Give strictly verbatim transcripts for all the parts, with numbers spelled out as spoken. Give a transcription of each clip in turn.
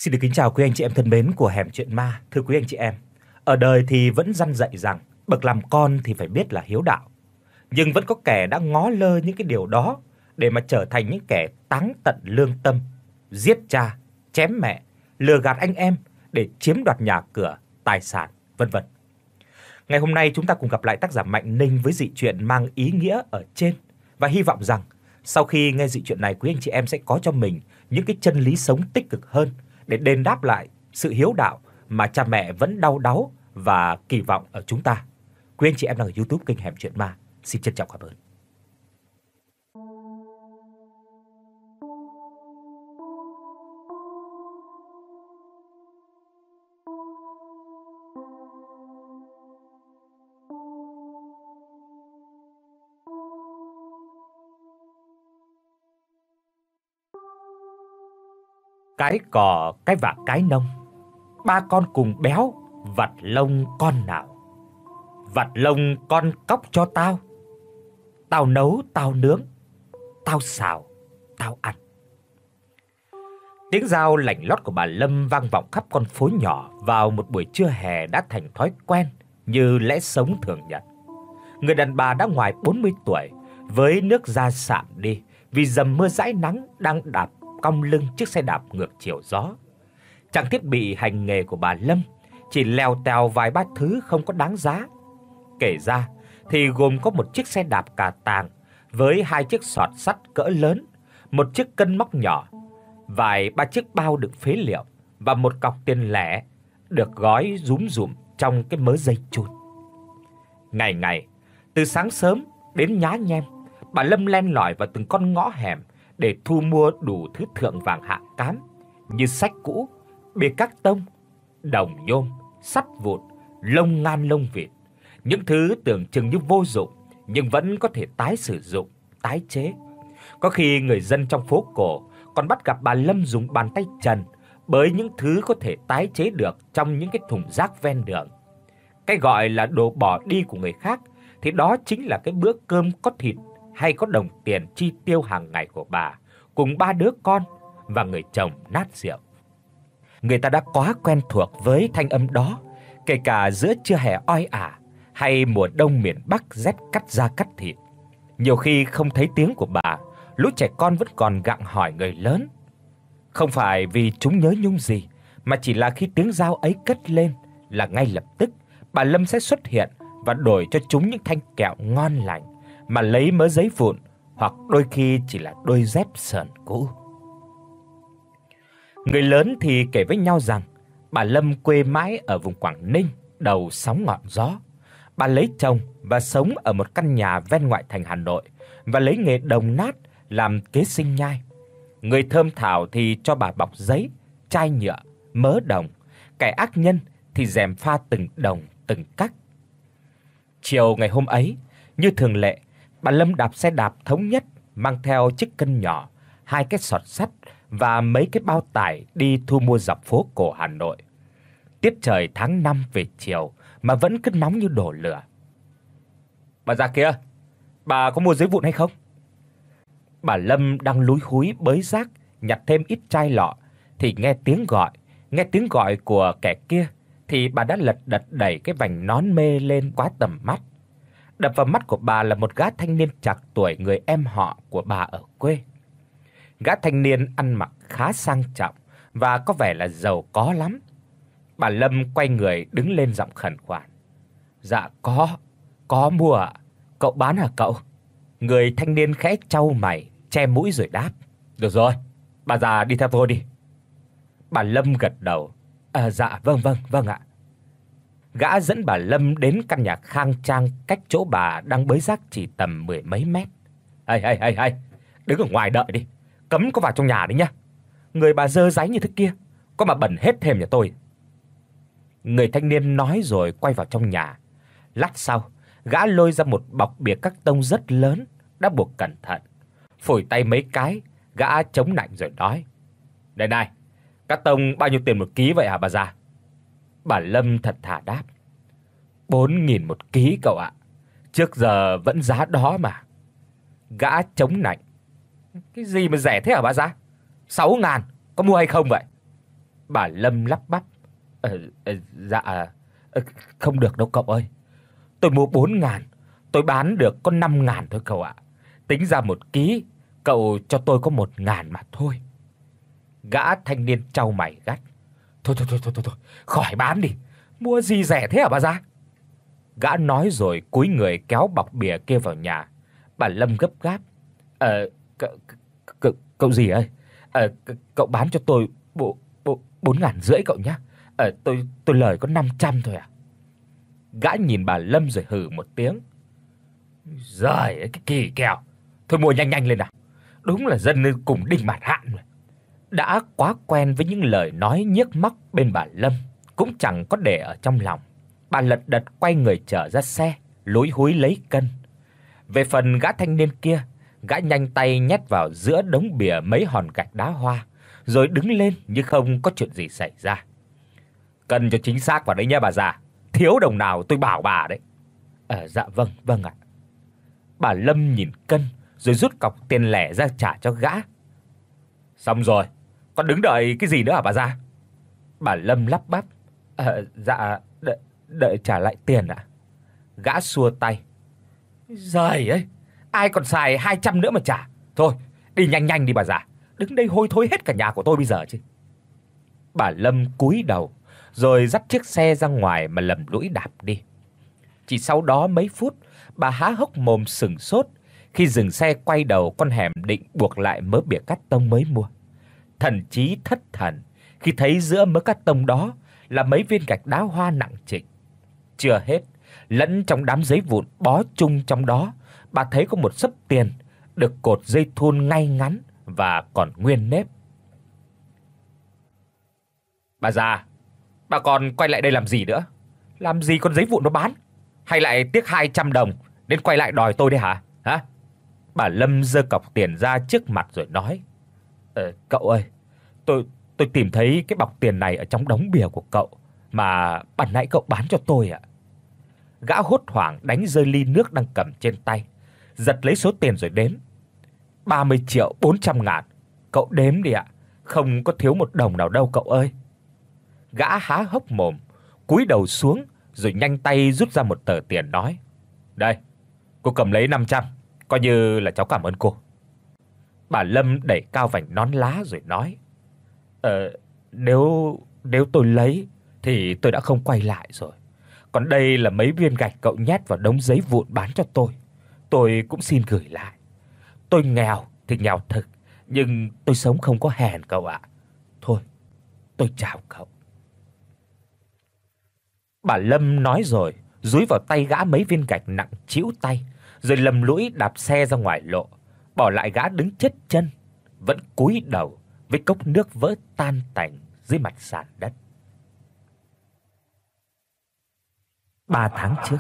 Xin được kính chào quý anh chị em thân mến của Hẻm Chuyện Ma. Thưa quý anh chị em, ở đời thì vẫn dăn dạy rằng bậc làm con thì phải biết là hiếu đạo. Nhưng vẫn có kẻ đã ngó lơ những cái điều đó để mà trở thành những kẻ táng tận lương tâm, giết cha, chém mẹ, lừa gạt anh em để chiếm đoạt nhà cửa, tài sản, vân vân. Ngày hôm nay chúng ta cùng gặp lại tác giả Mạnh Ninh với dị truyện mang ý nghĩa ở trên, và hy vọng rằng sau khi nghe dị truyện này, quý anh chị em sẽ có cho mình những cái chân lý sống tích cực hơn để đền đáp lại sự hiếu đạo mà cha mẹ vẫn đau đáu và kỳ vọng ở chúng ta. Quý anh chị em đang ở YouTube kênh Hẻm Chuyện Ma, xin trân trọng cảm ơn. Cái cò cái vạc cái nông, ba con cùng béo, vặt lông con nào. Vặt lông con cóc cho tao, tao nấu tao nướng, tao xào tao ăn. Tiếng rao lảnh lót của bà Lâm vang vọng khắp con phố nhỏ vào một buổi trưa hè đã thành thói quen như lẽ sống thường nhật. Người đàn bà đã ngoài bốn mươi tuổi, với nước da sạm đi vì dầm mưa dãi nắng, đang đạp cong lưng chiếc xe đạp ngược chiều gió. Trang thiết bị hành nghề của bà Lâm chỉ lèo tèo vài ba thứ không có đáng giá. Kể ra thì gồm có một chiếc xe đạp cà tàng với hai chiếc sọt sắt cỡ lớn, một chiếc cân móc nhỏ, vài ba chiếc bao đựng phế liệu và một cọc tiền lẻ được gói rúm rụm trong cái mớ dây chun. Ngày ngày, từ sáng sớm đến nhá nhem, bà Lâm len lỏi vào từng con ngõ hẻm để thu mua đủ thứ thượng vàng hạ cám như sách cũ, bìa các tông, đồng nhôm, sắt vụn, lông ngan lông vịt, những thứ tưởng chừng như vô dụng nhưng vẫn có thể tái sử dụng, tái chế. Có khi người dân trong phố cổ còn bắt gặp bà Lâm dùng bàn tay trần bới những thứ có thể tái chế được trong những cái thùng rác ven đường. Cái gọi là đồ bỏ đi của người khác thì đó chính là cái bữa cơm có thịt hay có đồng tiền chi tiêu hàng ngày của bà cùng ba đứa con và người chồng nát rượu. Người ta đã quá quen thuộc với thanh âm đó, kể cả giữa trưa hè oi ả hay mùa đông miền Bắc rét cắt da cắt thịt. Nhiều khi không thấy tiếng của bà, lũ trẻ con vẫn còn gặng hỏi người lớn. Không phải vì chúng nhớ nhung gì, mà chỉ là khi tiếng dao ấy cất lên là ngay lập tức bà Lâm sẽ xuất hiện và đổi cho chúng những thanh kẹo ngon lành, mà lấy mớ giấy vụn hoặc đôi khi chỉ là đôi dép sờn cũ. Người lớn thì kể với nhau rằng bà Lâm quê mãi ở vùng Quảng Ninh, đầu sóng ngọn gió. Bà lấy chồng và sống ở một căn nhà ven ngoại thành Hà Nội và lấy nghề đồng nát làm kế sinh nhai. Người thơm thảo thì cho bà bọc giấy, chai nhựa, mớ đồng, kẻ ác nhân thì rèm pha từng đồng từng cắc. Chiều ngày hôm ấy, như thường lệ, bà Lâm đạp xe đạp thống nhất, mang theo chiếc cân nhỏ, hai cái sọt sắt và mấy cái bao tải đi thu mua dọc phố cổ Hà Nội. Tiết trời tháng năm về chiều mà vẫn cứ nóng như đổ lửa. "Bà già kia, bà có mua giấy vụn hay không?" Bà Lâm đang lúi húi bới rác, nhặt thêm ít chai lọ thì nghe tiếng gọi, nghe tiếng gọi của kẻ kia thì bà đã lật đật đẩy cái vành nón mê lên quá tầm mắt. Đập vào mắt của bà là một gã thanh niên trạc tuổi người em họ của bà ở quê. Gã thanh niên ăn mặc khá sang trọng và có vẻ là giàu có lắm. Bà Lâm quay người đứng lên giọng khẩn khoản: "Dạ có, có mua ạ. Cậu bán hả cậu?" Người thanh niên khẽ chau mày, che mũi rồi đáp: "Được rồi, bà già đi theo tôi đi." Bà Lâm gật đầu: "À dạ vâng vâng vâng ạ." Gã dẫn bà Lâm đến căn nhà khang trang cách chỗ bà đang bới rác chỉ tầm mười mấy mét. "Hay hay hay hay, đứng ở ngoài đợi đi, cấm có vào trong nhà đấy nhá. Người bà dơ dáy như thế kia, có mà bẩn hết thêm nhà tôi." Người thanh niên nói rồi quay vào trong nhà. Lát sau, gã lôi ra một bọc bìa các tông rất lớn, đã buộc cẩn thận. Phủi tay mấy cái, gã chống nạnh rồi nói: "Đây này, các tông bao nhiêu tiền một ký vậy hả bà già?" Bà Lâm thật thà đáp: bốn nghìn một ký cậu ạ. Trước giờ vẫn giá đó mà." Gã chống nạnh: "Cái gì mà rẻ thế hả bà già? sáu ngàn, có mua hay không vậy?" Bà Lâm lắp bắp: "Ờ, ờ dạ ờ, không được đâu cậu ơi. Tôi mua bốn ngàn, tôi bán được có năm ngàn thôi cậu ạ. Tính ra một ký, cậu cho tôi có một ngàn mà thôi." Gã thanh niên chau mày gắt: "Thôi thôi thôi thôi thôi, khỏi bán đi. Mua gì rẻ thế hả bà già?" Gã nói rồi cúi người kéo bọc bìa kia vào nhà. Bà Lâm gấp gáp: "Ờ cậu cậu, cậu gì ơi? Ờ cậu bán cho tôi bộ bộ bốn ngàn rưỡi cậu nhé. Ờ tôi tôi lời có năm trăm thôi à." Gã nhìn bà Lâm rồi hừ một tiếng: "Giời ơi cái kỳ kèo. Thôi mua nhanh nhanh lên nào. Đúng là dân cùng đinh bạt hạn rồi." Đã quá quen với những lời nói nhiếc móc bên bà Lâm, cũng chẳng có để ở trong lòng. Bà lật đật quay người trở ra xe, lúi húi lấy cân. Về phần gã thanh niên kia, gã nhanh tay nhét vào giữa đống bìa mấy hòn gạch đá hoa, rồi đứng lên như không có chuyện gì xảy ra. "Cân cho chính xác vào đấy nha bà già, thiếu đồng nào tôi bảo bà đấy." "Ờ dạ vâng, vâng ạ." Bà Lâm nhìn cân rồi rút cọc tiền lẻ ra trả cho gã. "Xong rồi, còn đứng đợi cái gì nữa hả bà già?" Bà Lâm lắp bắp: "Ờ dạ đợi, đợi trả lại tiền ạ." Gã xua tay: "Giời ơi, ai còn xài hai trăm nữa mà trả. Thôi, đi nhanh nhanh đi bà già, đứng đây hôi thối hết cả nhà của tôi bây giờ chứ." Bà Lâm cúi đầu rồi dắt chiếc xe ra ngoài mà lầm lũi đạp đi. Chỉ sau đó mấy phút, bà há hốc mồm sững sốt khi dừng xe quay đầu con hẻm định buộc lại mớ bìa cát tông mới mua. Thần trí thất thần khi thấy giữa mớ cát tông đó là mấy viên gạch đá hoa nặng trịch. Chưa hết, lẫn trong đám giấy vụn bó chung trong đó, bà thấy có một xấp tiền được cột dây thun ngay ngắn và còn nguyên nếp. "Bà già, bà còn quay lại đây làm gì nữa? Làm gì con giấy vụn nó bán? Hay lại tiếc hai trăm đồng đến quay lại đòi tôi đấy hả? Hả?" Bà Lâm giơ cọc tiền ra trước mặt rồi nói: "Ờ cậu ơi, tôi tôi tìm thấy cái bọc tiền này ở trong đống bìa của cậu mà ban nãy cậu bán cho tôi ạ." Gã hốt hoảng đánh rơi ly nước đang cầm trên tay, giật lấy số tiền rồi đếm: ba mươi triệu bốn trăm ngàn. "Cậu đếm đi ạ, không có thiếu một đồng nào đâu cậu ơi." Gã há hốc mồm, cúi đầu xuống rồi nhanh tay rút ra một tờ tiền nói: "Đây, cô cầm lấy năm trăm, coi như là cháu cảm ơn cô." Bà Lâm đẩy cao vành nón lá rồi nói: "Ờ nếu nếu tôi lấy thì tôi đã không quay lại rồi. Còn đây là mấy viên gạch cậu nhét vào đống giấy vụn bán cho tôi, tôi cũng xin gửi lại. Tôi nghèo thì nghèo thực, nhưng tôi sống không có hèn cậu ạ. Thôi, tôi chào cậu." Bà Lâm nói rồi, dúi vào tay gã mấy viên gạch nặng trĩu tay, rồi lầm lũi đạp xe ra ngoài lộ, bỏ lại gã đứng chết chân, vẫn cúi đầu với cốc nước vỡ tan tành dưới mặt sàn đất. Ba tháng trước.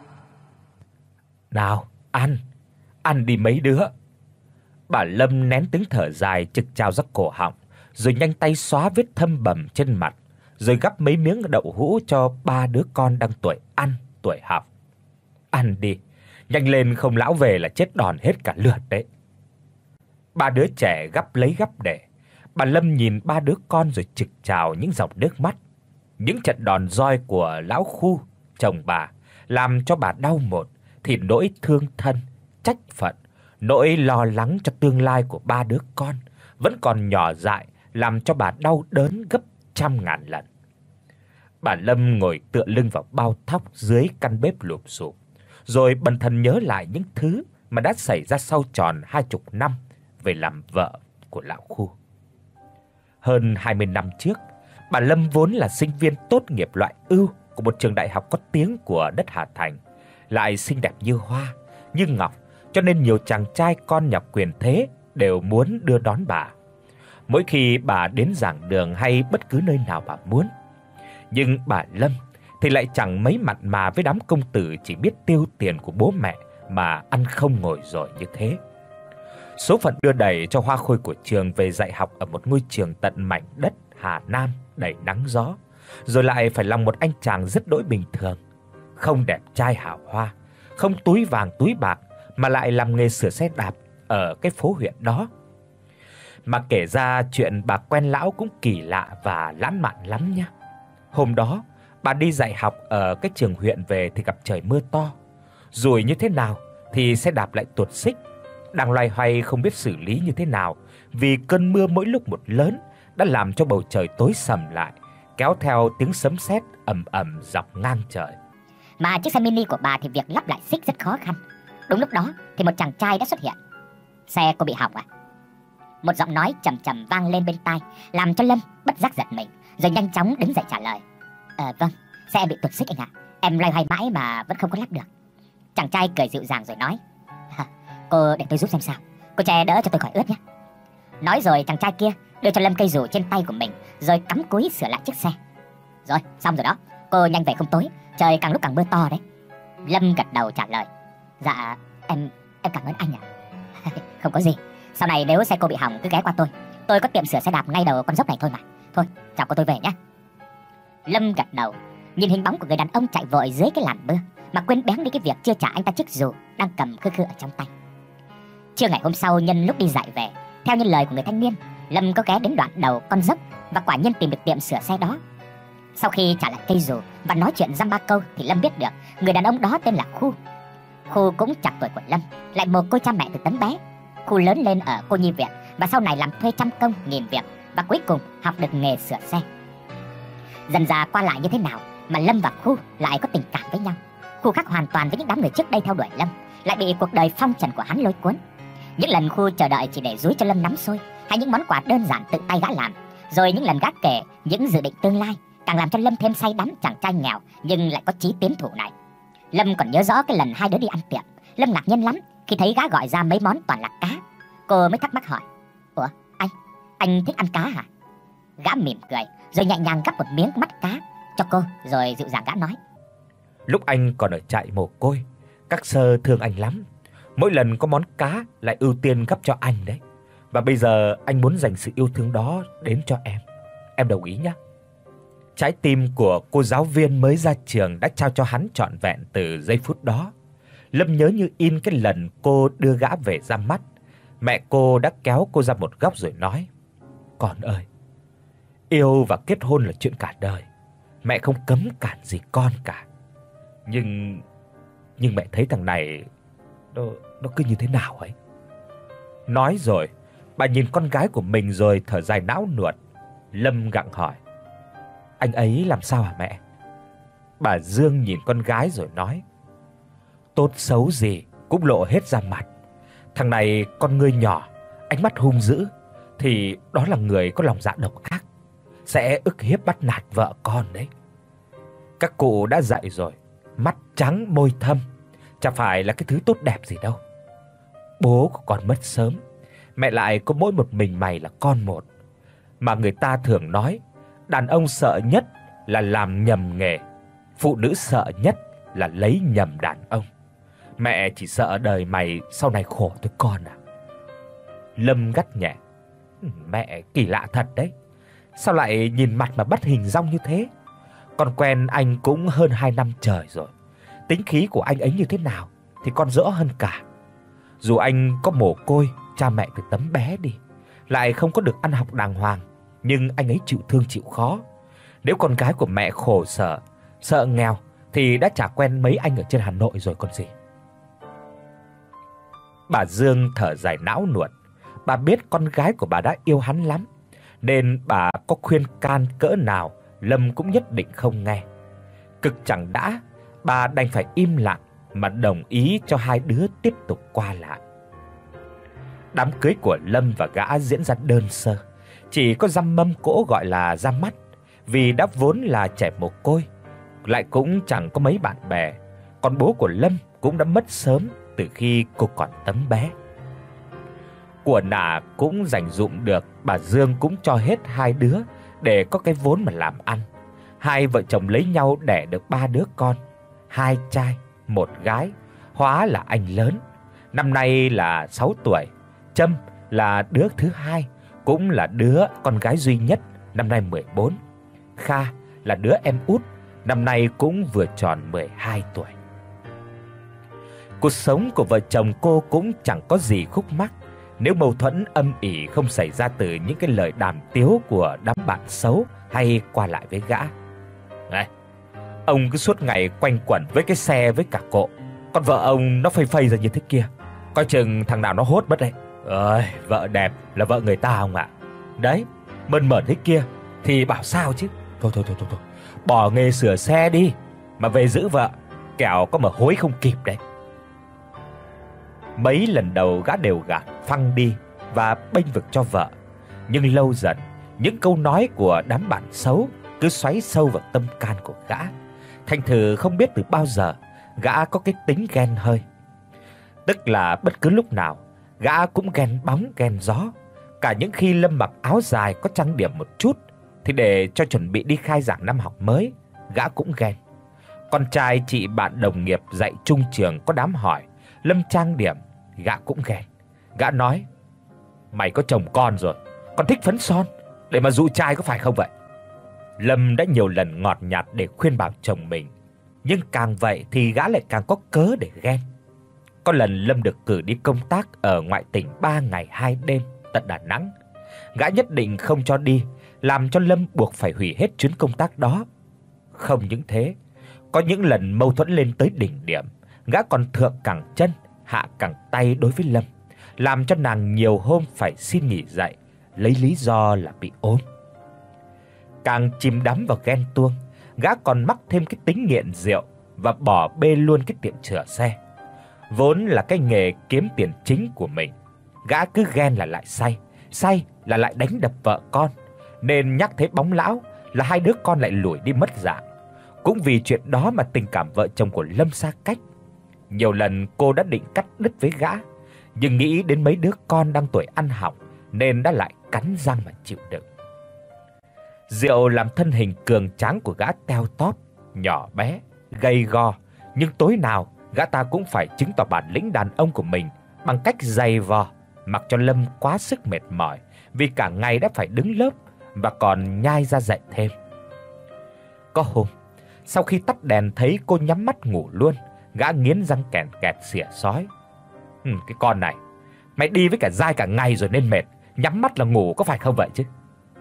"Nào, ăn, ăn đi mấy đứa." Bà Lâm nén tiếng thở dài trực trào ra cổ họng, rồi nhanh tay xóa vết thâm bầm trên mặt, rồi gắp mấy miếng đậu hũ cho ba đứa con đang tuổi ăn, tuổi học. "Ăn đi, nhanh lên không lão về là chết đòn hết cả lượt đấy." Ba đứa trẻ gắp lấy gắp để. Bà Lâm nhìn ba đứa con rồi trực trào những dòng nước mắt. Những trận đòn roi của lão Khu, chồng bà, làm cho bà đau một thì nỗi thương thân, trách phận, nỗi lo lắng cho tương lai của ba đứa con vẫn còn nhỏ dại, làm cho bà đau đớn gấp trăm ngàn lần. Bà Lâm ngồi tựa lưng vào bao thóc dưới căn bếp lụp xụp, rồi bần thần nhớ lại những thứ mà đã xảy ra sau tròn hai mươi năm về làm vợ của lão Khu. Hơn hai mươi năm trước, bà Lâm vốn là sinh viên tốt nghiệp loại ưu của một trường đại học có tiếng của đất Hà Thành, lại xinh đẹp như hoa, như ngọc, cho nên nhiều chàng trai con nhà quyền thế đều muốn đưa đón bà. Mỗi khi bà đến giảng đường hay bất cứ nơi nào bà muốn. Nhưng bà Lâm thì lại chẳng mấy mặn mà với đám công tử chỉ biết tiêu tiền của bố mẹ mà ăn không ngồi rồi như thế. Số phận đưa đẩy cho hoa khôi của trường về dạy học ở một ngôi trường tận mảnh đất Hà Nam đầy nắng gió, rồi lại phải làm một anh chàng rất đỗi bình thường, không đẹp trai hào hoa, không túi vàng túi bạc, mà lại làm nghề sửa xe đạp ở cái phố huyện đó. Mà kể ra chuyện bà quen lão cũng kỳ lạ và lãng mạn lắm nhá. Hôm đó, bà đi dạy học ở cái trường huyện về thì gặp trời mưa to. Rồi như thế nào thì xe đạp lại tuột xích. Đang loay hoay không biết xử lý như thế nào vì cơn mưa mỗi lúc một lớn đã làm cho bầu trời tối sầm lại, kéo theo tiếng sấm sét ầm ầm dọc ngang trời. Mà chiếc xe mini của bà thì việc lắp lại xích rất khó khăn. Đúng lúc đó thì một chàng trai đã xuất hiện. Xe cô bị hỏng à? Một giọng nói trầm trầm vang lên bên tai, làm cho Lâm bất giác giật mình, rồi nhanh chóng đứng dậy trả lời. Ờ vâng, xe bị tuột xích anh ạ. Em loay hoay mãi mà vẫn không có lắp được. Chàng trai cười dịu dàng rồi nói, cô để tôi giúp xem sao, cô che đỡ cho tôi khỏi ướt nhé. Nói rồi chàng trai kia đưa cho Lâm cây dù trên tay của mình, rồi cắm cúi sửa lại chiếc xe. Rồi, xong rồi đó, cô nhanh về không tối, trời càng lúc càng mưa to đấy. Lâm gật đầu trả lời, dạ em em cảm ơn anh ạ. Không có gì, sau này nếu xe cô bị hỏng cứ ghé qua tôi, tôi có tiệm sửa xe đạp ngay đầu con dốc này thôi mà. Thôi, chào cô, tôi về nhé. Lâm gật đầu, nhìn hình bóng của người đàn ông chạy vội dưới cái làn mưa mà quên bén đi cái việc chưa trả anh ta chiếc dù đang cầm khư khư ở trong tay. Trưa ngày hôm sau, nhân lúc đi dạy về, theo như lời của người thanh niên, Lâm có ghé đến đoạn đầu con dốc và quả nhiên tìm được tiệm sửa xe đó. Sau khi trả lại cây dù và nói chuyện dăm ba câu thì Lâm biết được người đàn ông đó tên là Khu. Khu cũng chạc tuổi của Lâm, lại mồ côi cha mẹ từ tấm bé. Khu lớn lên ở cô nhi viện và sau này làm thuê trăm công nghìn việc, và cuối cùng học được nghề sửa xe. Dần dà qua lại như thế nào mà Lâm và Khu lại có tình cảm với nhau. Khu khác hoàn toàn với những đám người trước đây theo đuổi Lâm, lại bị cuộc đời phong trần của hắn lôi cuốn. Những lần Khu chờ đợi chỉ để dúi cho Lâm nắm xôi hay những món quà đơn giản tự tay gã làm, rồi những lần gã kể những dự định tương lai, càng làm cho Lâm thêm say đắm chàng trai nghèo nhưng lại có chí tiến thủ này. Lâm còn nhớ rõ cái lần hai đứa đi ăn tiệm, Lâm ngạc nhiên lắm khi thấy gã gọi ra mấy món toàn là cá. Cô mới thắc mắc hỏi, ủa anh, anh thích ăn cá hả? Gã mỉm cười rồi nhẹ nhàng gắp một miếng mắt cá cho cô, rồi dịu dàng gã nói, lúc anh còn ở trại mồ côi, các sơ thương anh lắm. Mỗi lần có món cá lại ưu tiên gắp cho anh đấy. Và bây giờ anh muốn dành sự yêu thương đó đến cho em. Em đồng ý nhé. Trái tim của cô giáo viên mới ra trường đã trao cho hắn trọn vẹn từ giây phút đó. Lâm nhớ như in cái lần cô đưa gã về ra mắt. Mẹ cô đã kéo cô ra một góc rồi nói, con ơi, yêu và kết hôn là chuyện cả đời. Mẹ không cấm cản gì con cả. Nhưng nhưng mẹ thấy thằng này nó nó cứ như thế nào ấy. Nói rồi, bà nhìn con gái của mình rồi thở dài não nuột. Lâm gặng hỏi, anh ấy làm sao hả mẹ? Bà Dương nhìn con gái rồi nói, tốt xấu gì cũng lộ hết ra mặt. Thằng này con ngươi nhỏ, ánh mắt hung dữ thì đó là người có lòng dạ độc ác, sẽ ức hiếp bắt nạt vợ con đấy. Các cụ đã dạy rồi, mắt trắng môi thâm chả phải là cái thứ tốt đẹp gì đâu. Bố của con mất sớm, mẹ lại có mỗi một mình mày là con một. Mà người ta thường nói, đàn ông sợ nhất là làm nhầm nghề, phụ nữ sợ nhất là lấy nhầm đàn ông. Mẹ chỉ sợ đời mày sau này khổ thôi con à. Lâm gắt nhẹ, mẹ kỳ lạ thật đấy. Sao lại nhìn mặt mà bắt hình dong như thế? Con quen anh cũng hơn hai năm trời rồi. Tính khí của anh ấy như thế nào thì con rõ hơn cả. Dù anh có mồ côi cha mẹ từ tấm bé đi, lại không có được ăn học đàng hoàng, nhưng anh ấy chịu thương chịu khó. Nếu con gái của mẹ khổ sở, sợ nghèo thì đã chả quen mấy anh ở trên Hà Nội rồi còn gì. Bà Dương thở dài não nuột. Bà biết con gái của bà đã yêu hắn lắm, nên bà có khuyên can cỡ nào Lâm cũng nhất định không nghe. Cực chẳng đã, bà đành phải im lặng mà đồng ý cho hai đứa tiếp tục qua lại. Đám cưới của Lâm và gã diễn ra đơn sơ, chỉ có dăm mâm cỗ gọi là ra mắt, vì đã vốn là trẻ mồ côi, lại cũng chẳng có mấy bạn bè. Còn bố của Lâm cũng đã mất sớm từ khi cô còn tấm bé. Của nà cũng dành dụm được, bà Dương cũng cho hết hai đứa để có cái vốn mà làm ăn. Hai vợ chồng lấy nhau đẻ được ba đứa con, hai trai, một gái. Hóa là anh lớn, năm nay là sáu tuổi. Trâm là đứa thứ hai, cũng là đứa con gái duy nhất, năm nay mười bốn. Kha là đứa em út, năm nay cũng vừa tròn mười hai tuổi. Cuộc sống của vợ chồng cô cũng chẳng có gì khúc mắc, nếu mâu thuẫn âm ỉ không xảy ra từ những cái lời đàm tiếu của đám bạn xấu hay qua lại với gã. Này, ông cứ suốt ngày quanh quẩn với cái xe với cả cộ, còn vợ ông nó phây phây ra như thế kia, coi chừng thằng nào nó hốt mất đấy. Ơi, vợ đẹp là vợ người ta không ạ? Đấy, mơn mởn thế kia thì bảo sao chứ. Thôi thôi thôi thôi, thôi. Bỏ nghề sửa xe đi mà về giữ vợ, kẻo có mà hối không kịp đấy. Mấy lần đầu gã đều gạt phăng đi và bênh vực cho vợ, nhưng lâu dần những câu nói của đám bạn xấu cứ xoáy sâu vào tâm can của gã. Thành thử không biết từ bao giờ gã có cái tính ghen hơi. Tức là bất cứ lúc nào gã cũng ghen bóng ghen gió. Cả những khi Lâm mặc áo dài có trang điểm một chút thì để cho chuẩn bị đi khai giảng năm học mới, gã cũng ghen. Con trai chị bạn đồng nghiệp dạy chung trường có đám hỏi Lâm trang điểm, gã cũng ghen. Gã nói: "Mày có chồng con rồi, còn thích phấn son để mà dụ trai có phải không vậy?" Lâm đã nhiều lần ngọt nhạt để khuyên bảo chồng mình, nhưng càng vậy thì gã lại càng có cớ để ghen. Có lần Lâm được cử đi công tác ở ngoại tỉnh ba ngày hai đêm tận Đà Nẵng. Gã nhất định không cho đi, làm cho Lâm buộc phải hủy hết chuyến công tác đó. Không những thế, có những lần mâu thuẫn lên tới đỉnh điểm, gã còn thượng cẳng chân, hạ cẳng tay đối với Lâm, làm cho nàng nhiều hôm phải xin nghỉ dạy, lấy lý do là bị ốm. Càng chìm đắm vào ghen tuông, gã còn mắc thêm cái tính nghiện rượu và bỏ bê luôn cái tiệm chữa xe. Vốn là cái nghề kiếm tiền chính của mình, gã cứ ghen là lại say, say là lại đánh đập vợ con, nên nhắc thấy bóng lão là hai đứa con lại lủi đi mất dạng. Cũng vì chuyện đó mà tình cảm vợ chồng của Lâm xa cách. Nhiều lần cô đã định cắt đứt với gã, nhưng nghĩ đến mấy đứa con đang tuổi ăn học nên đã lại cắn răng mà chịu đựng. Rượu làm thân hình cường tráng của gã teo tóp, nhỏ bé, gầy gò, nhưng tối nào gã ta cũng phải chứng tỏ bản lĩnh đàn ông của mình bằng cách giày vò, mặc cho Lâm quá sức mệt mỏi vì cả ngày đã phải đứng lớp và còn nhai ra dạy thêm. Có hôm, sau khi tắt đèn thấy cô nhắm mắt ngủ luôn, gã nghiến răng kèn kẹt xỉa xói: "Ừ, cái con này, mày đi với cả dai cả ngày rồi nên mệt, nhắm mắt là ngủ có phải không vậy chứ?"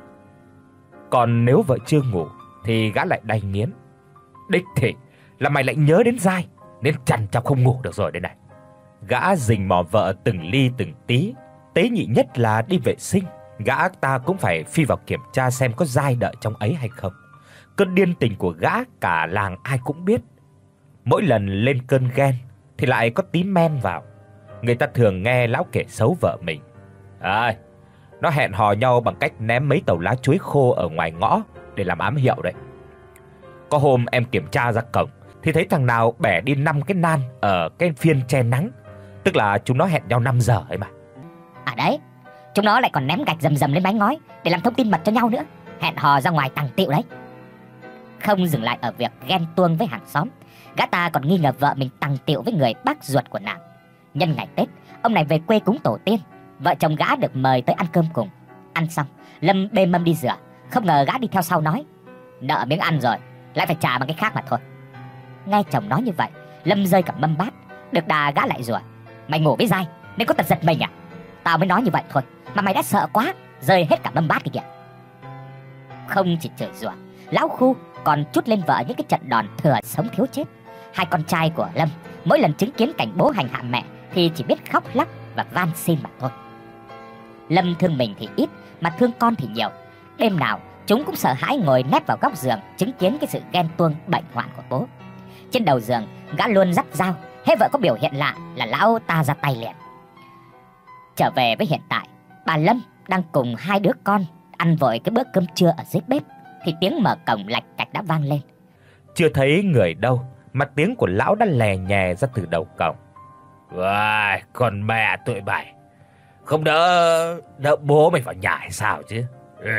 Còn nếu vợ chưa ngủ thì gã lại đay nghiến: "Đích thị là mày lại nhớ đến dai nên chằn chọc không ngủ được rồi đây này." Gã rình mò vợ từng ly từng tí, tế nhị nhất là đi vệ sinh, gã ta cũng phải phi vào kiểm tra xem có dai đợi trong ấy hay không. Cơn điên tình của gã cả làng ai cũng biết. Mỗi lần lên cơn ghen thì lại có tí men vào. Người ta thường nghe lão kể xấu vợ mình: "À, nó hẹn hò nhau bằng cách ném mấy tàu lá chuối khô ở ngoài ngõ để làm ám hiệu đấy. Có hôm em kiểm tra ra cổng thì thấy thằng nào bẻ đi năm cái nan ở cái phiên che nắng, tức là chúng nó hẹn nhau năm giờ ấy mà." À đấy, chúng nó lại còn ném gạch rầm rầm lên mái ngói để làm thông tin mật cho nhau nữa, hẹn hò ra ngoài tằng tiệu đấy. Không dừng lại ở việc ghen tuông với hàng xóm, gã ta còn nghi ngờ vợ mình tằng tiệu với người bác ruột của nàng. Nhân ngày Tết, ông này về quê cúng tổ tiên, vợ chồng gã được mời tới ăn cơm cùng. Ăn xong, Lâm bê mâm đi rửa, không ngờ gã đi theo sau nói: "Nợ miếng ăn rồi, lại phải trả bằng cái khác mà thôi." Nghe chồng nói như vậy, Lâm rơi cả mâm bát, được đà gã lại rủa: "Mày ngủ với dai nên có tật giật mình à? Tao mới nói như vậy thôi mà mày đã sợ quá, rơi hết cả mâm bát kìa." Không chỉ chửi rủa, lão khu còn trút lên vợ những cái trận đòn thừa sống thiếu chết. Hai con trai của Lâm mỗi lần chứng kiến cảnh bố hành hạ mẹ thì chỉ biết khóc lóc và van xin mà thôi. Lâm thương mình thì ít mà thương con thì nhiều. Đêm nào chúng cũng sợ hãi ngồi nép vào góc giường chứng kiến cái sự ghen tuông bệnh hoạn của bố. Trên đầu giường gã luôn dắt dao, hễ vợ có biểu hiện lạ là lão ta ra tay liền. Trở về với hiện tại, bà Lâm đang cùng hai đứa con ăn vội cái bữa cơm trưa ở dưới bếp thì tiếng mở cổng lạch cạch đã vang lên. Chưa thấy người đâu mà tiếng của lão đã lè nhè ra từ đầu cổng. "Uầy, con mẹ tụi mày, không đỡ đỡ bố mày vào nhà hay sao chứ?" Ừ.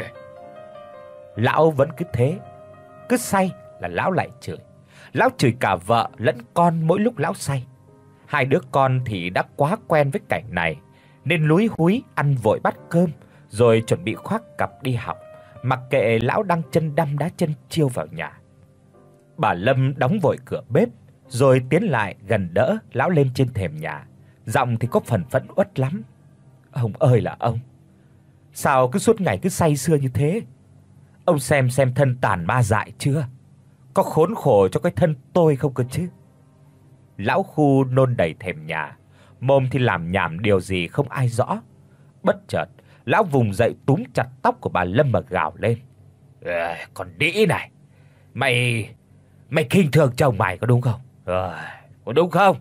Lão vẫn cứ thế, cứ say là lão lại chửi. Lão chửi cả vợ lẫn con mỗi lúc lão say. Hai đứa con thì đã quá quen với cảnh này nên lúi húi ăn vội bát cơm rồi chuẩn bị khoác cặp đi học, mặc kệ lão đang chân đăm đá chân chiêu vào nhà. Bà Lâm đóng vội cửa bếp rồi tiến lại gần đỡ lão lên trên thềm nhà, giọng thì có phần phẫn uất lắm. Ông ơi là ông, sao cứ suốt ngày cứ say sưa như thế? Ông xem xem thân tàn ma dại chưa? Có khốn khổ cho cái thân tôi không cơ chứ? Lão Khu nôn đầy thềm nhà, mồm thì làm nhảm điều gì không ai rõ. Bất chợt, lão vùng dậy túm chặt tóc của bà Lâm mà gào lên. "Ê, con đĩ này, mày mày khinh thường chồng mày có đúng không? Ờ, có đúng không?"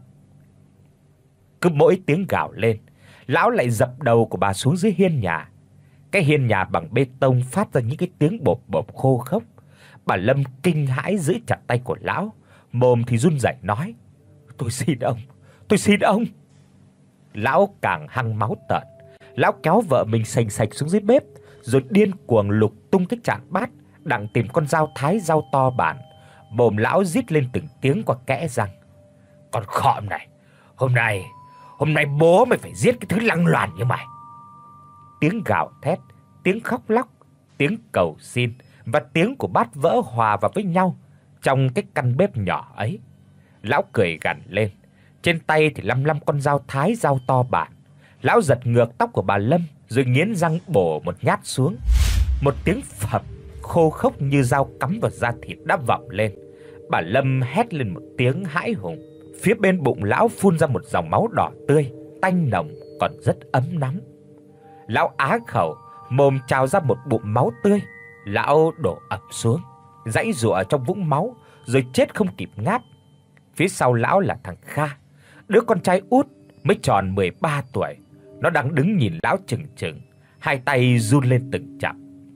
Cứ mỗi tiếng gào lên, lão lại dập đầu của bà xuống dưới hiên nhà. Cái hiên nhà bằng bê tông phát ra những cái tiếng bộp bộp khô khốc. Bà Lâm kinh hãi giữ chặt tay của lão, mồm thì run rẩy nói: "Tôi xin ông, tôi xin ông." Lão càng hăng máu tợn, lão kéo vợ mình sành sạch xuống dưới bếp, rồi điên cuồng lục tung cái chạn bát, đặng tìm con dao thái rau to bản. Mồm lão rít lên từng tiếng qua kẽ răng: "Con khọm này, hôm nay, hôm nay bố mày phải giết cái thứ lăng loàn như mày." Tiếng gào thét, tiếng khóc lóc, tiếng cầu xin và tiếng của bát vỡ hòa vào với nhau trong cái căn bếp nhỏ ấy. Lão cười gằn lên, trên tay thì lăm lăm con dao thái rau to bản. Lão giật ngược tóc của bà Lâm rồi nghiến răng bổ một nhát xuống. Một tiếng phập khô khốc như dao cắm vào da thịt đã vọng lên. Bà Lâm hét lên một tiếng hãi hùng. Phía bên bụng lão phun ra một dòng máu đỏ tươi, tanh nồng còn rất ấm nóng. Lão á khẩu, mồm trào ra một bụng máu tươi. Lão đổ ập xuống, giãy giụa trong vũng máu rồi chết không kịp ngáp. Phía sau lão là thằng Kha, đứa con trai út mới tròn mười ba tuổi. Nó đang đứng nhìn lão chừng chừng, hai tay run lên từng chập.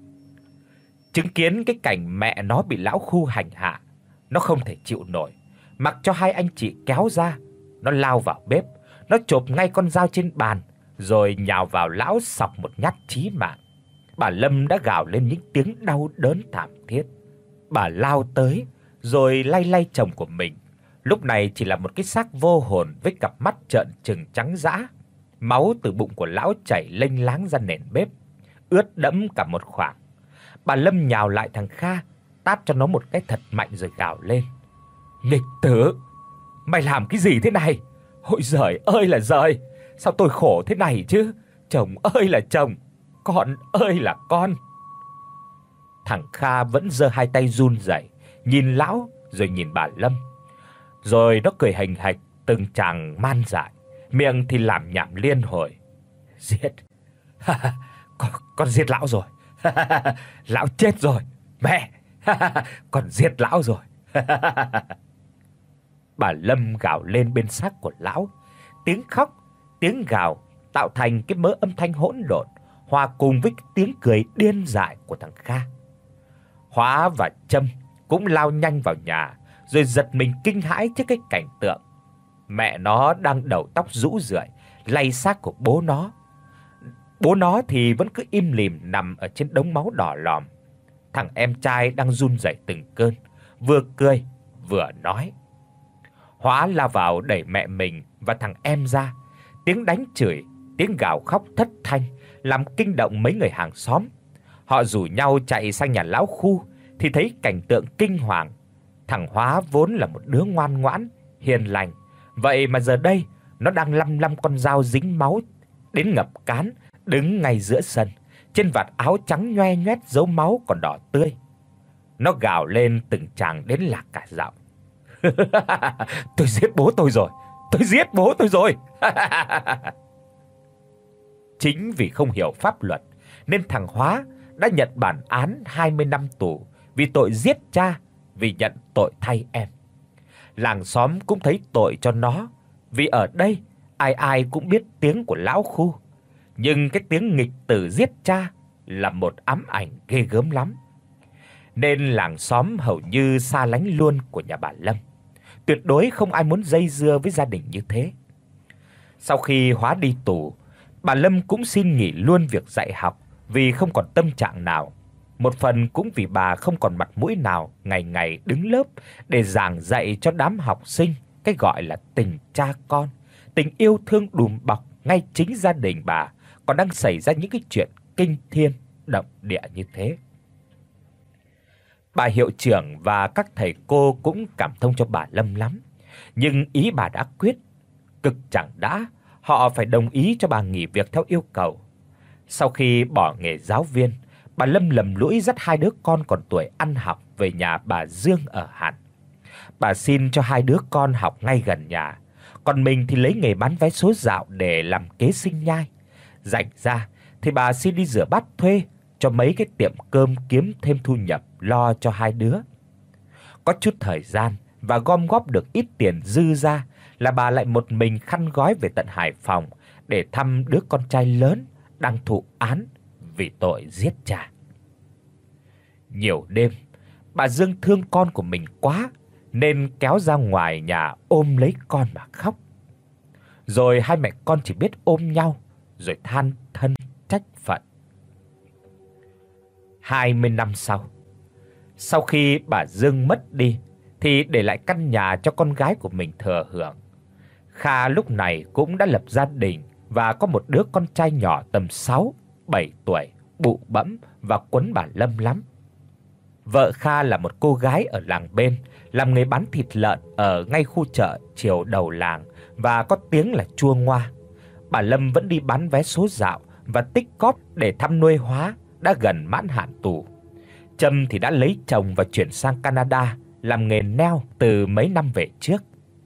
Chứng kiến cái cảnh mẹ nó bị lão Khu hành hạ, nó không thể chịu nổi, mặc cho hai anh chị kéo ra. Nó lao vào bếp, nó chộp ngay con dao trên bàn rồi nhào vào lão sọc một nhát chí mạng. Bà Lâm đã gào lên những tiếng đau đớn thảm thiết. Bà lao tới rồi lay lay chồng của mình. Lúc này chỉ là một cái xác vô hồn với cặp mắt trợn trừng trắng dã. Máu từ bụng của lão chảy lênh láng ra nền bếp, ướt đẫm cả một khoảng. Bà Lâm nhào lại thằng Kha, tát cho nó một cái thật mạnh rồi gào lên: "Nghịch tử, mày làm cái gì thế này? Ôi giời ơi là giời, sao tôi khổ thế này chứ? Chồng ơi là chồng, con ơi là con." Thằng Kha vẫn giơ hai tay run rẩy, nhìn lão rồi nhìn bà Lâm. Rồi nó cười hình hạch từng tràng man dại, miệng thì làm nhảm liên hồi: "Giết. con con giết lão rồi. Lão chết rồi. Mẹ, con giết lão rồi." Bà Lâm gào lên bên xác của lão, tiếng khóc, tiếng gào tạo thành cái mớ âm thanh hỗn độn, hòa cùng với cái tiếng cười điên dại của thằng Kha. Hóa và Trâm cũng lao nhanh vào nhà, rồi giật mình kinh hãi trước cái cảnh tượng mẹ nó đang đầu tóc rũ rượi lay xác của bố nó. Bố nó thì vẫn cứ im lìm nằm ở trên đống máu đỏ lòm. Thằng em trai đang run rẩy từng cơn, vừa cười vừa nói. Hóa lao vào đẩy mẹ mình và thằng em ra. Tiếng đánh chửi, tiếng gào khóc thất thanh làm kinh động mấy người hàng xóm. Họ rủ nhau chạy sang nhà lão Khu thì thấy cảnh tượng kinh hoàng. Thằng Hóa vốn là một đứa ngoan ngoãn, hiền lành, vậy mà giờ đây nó đang lăm lăm con dao dính máu đến ngập cán, đứng ngay giữa sân, trên vạt áo trắng nhoe nhoét dấu máu còn đỏ tươi. Nó gào lên từng tràng đến lạc cả giọng: "Tôi giết bố tôi rồi, tôi giết bố tôi rồi." Chính vì không hiểu pháp luật nên thằng Hóa đã nhận bản án hai mươi năm tù vì tội giết cha, vì nhận tội thay em. Làng xóm cũng thấy tội cho nó, vì ở đây ai ai cũng biết tiếng của lão Khu, nhưng cái tiếng nghịch tử giết cha là một ám ảnh ghê gớm lắm. Nên làng xóm hầu như xa lánh luôn của nhà bà Lâm. Tuyệt đối không ai muốn dây dưa với gia đình như thế. Sau khi Hóa đi tù, bà Lâm cũng xin nghỉ luôn việc dạy học vì không còn tâm trạng nào. Một phần cũng vì bà không còn mặt mũi nào ngày ngày đứng lớp để giảng dạy cho đám học sinh cái gọi là tình cha con, tình yêu thương đùm bọc ngay chính gia đình bà còn đang xảy ra những cái chuyện kinh thiên động địa như thế. Bà hiệu trưởng và các thầy cô cũng cảm thông cho bà Lâm lắm, nhưng ý bà đã quyết, cực chẳng đã, Họ phải đồng ý cho bà nghỉ việc theo yêu cầu. Sau khi bỏ nghề giáo viên, bà Lâm lầm lũi dắt hai đứa con còn tuổi ăn học về nhà bà Dương ở hẳn. Bà xin cho hai đứa con học ngay gần nhà, còn mình thì lấy nghề bán vé số dạo để làm kế sinh nhai. Rảnh ra thì bà xin đi rửa bát thuê cho mấy cái tiệm cơm kiếm thêm thu nhập lo cho hai đứa. Có chút thời gian và gom góp được ít tiền dư ra là bà lại một mình khăn gói về tận Hải Phòng để thăm đứa con trai lớn đang thụ án vì tội giết cha. Nhiều đêm, bà Dương thương con của mình quá nên kéo ra ngoài nhà ôm lấy con mà khóc. Rồi hai mẹ con chỉ biết ôm nhau rồi than thân trách phận. hai mươi năm sau, sau khi bà Dương mất đi thì để lại căn nhà cho con gái của mình thừa hưởng. Kha lúc này cũng đã lập gia đình và có một đứa con trai nhỏ tầm sáu, bảy tuổi, bụ bẫm và quấn bà Lâm lắm. Vợ Kha là một cô gái ở làng bên, làm nghề bán thịt lợn ở ngay khu chợ chiều đầu làng và có tiếng là chua ngoa. Bà Lâm vẫn đi bán vé số dạo và tích cóp để thăm nuôi Hóa đã gần mãn hạn tù. Trâm thì đã lấy chồng và chuyển sang Canada làm nghề neo từ mấy năm về trước.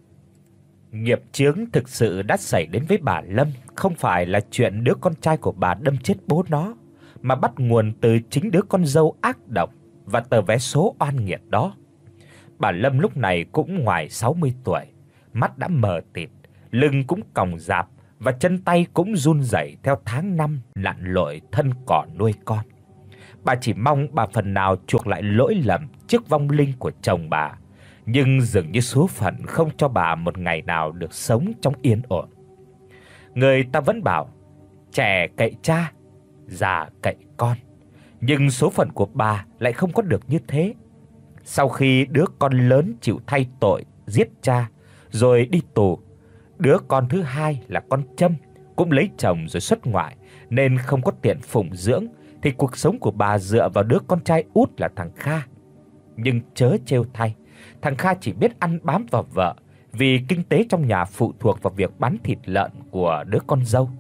Nghiệp chướng thực sự đã xảy đến với bà Lâm không phải là chuyện đứa con trai của bà đâm chết bố nó, mà bắt nguồn từ chính đứa con dâu ác độc và tờ vé số oan nghiệt đó. Bà Lâm lúc này cũng ngoài sáu mươi tuổi, mắt đã mờ tịt, lưng cũng còng rạp và chân tay cũng run rẩy theo tháng năm lặn lội thân cỏ nuôi con. Bà chỉ mong bà phần nào chuộc lại lỗi lầm trước vong linh của chồng bà, nhưng dường như số phận không cho bà một ngày nào được sống trong yên ổn. Người ta vẫn bảo trẻ cậy cha, già cậy con, nhưng số phận của bà lại không có được như thế. Sau khi đứa con lớn chịu thay tội giết cha rồi đi tù, đứa con thứ hai là con Trâm cũng lấy chồng rồi xuất ngoại nên không có tiền phụng dưỡng, thì cuộc sống của bà dựa vào đứa con trai út là thằng Kha. Nhưng chớ trêu thay, thằng Kha chỉ biết ăn bám vào vợ vì kinh tế trong nhà phụ thuộc vào việc bán thịt lợn của đứa con dâu.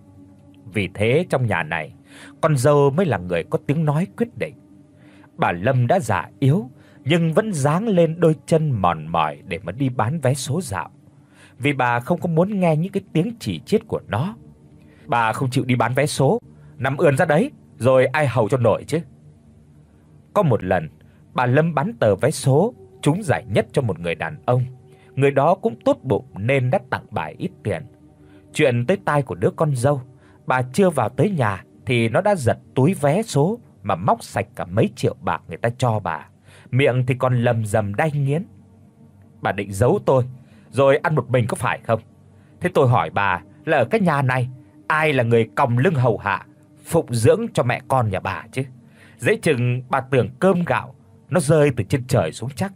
Vì thế trong nhà này, con dâu mới là người có tiếng nói quyết định. Bà Lâm đã già yếu nhưng vẫn giáng lên đôi chân mòn mỏi để mà đi bán vé số dạo, vì bà không có muốn nghe những cái tiếng chỉ chiết của nó. Bà không chịu đi bán vé số, nằm ườn ra đấy rồi ai hầu cho nổi chứ. Có một lần, bà Lâm bán tờ vé số trúng giải nhất cho một người đàn ông. Người đó cũng tốt bụng nên đã tặng bà ít tiền. Chuyện tới tai của đứa con dâu, bà chưa vào tới nhà thì nó đã giật túi vé số mà móc sạch cả mấy triệu bạc người ta cho bà, miệng thì còn lầm rầm đay nghiến. Bà định giấu tôi rồi ăn một mình có phải không? Thế tôi hỏi bà là ở cái nhà này ai là người còng lưng hầu hạ, phụng dưỡng cho mẹ con nhà bà chứ? Dễ chừng bà tưởng cơm gạo nó rơi từ trên trời xuống chắc.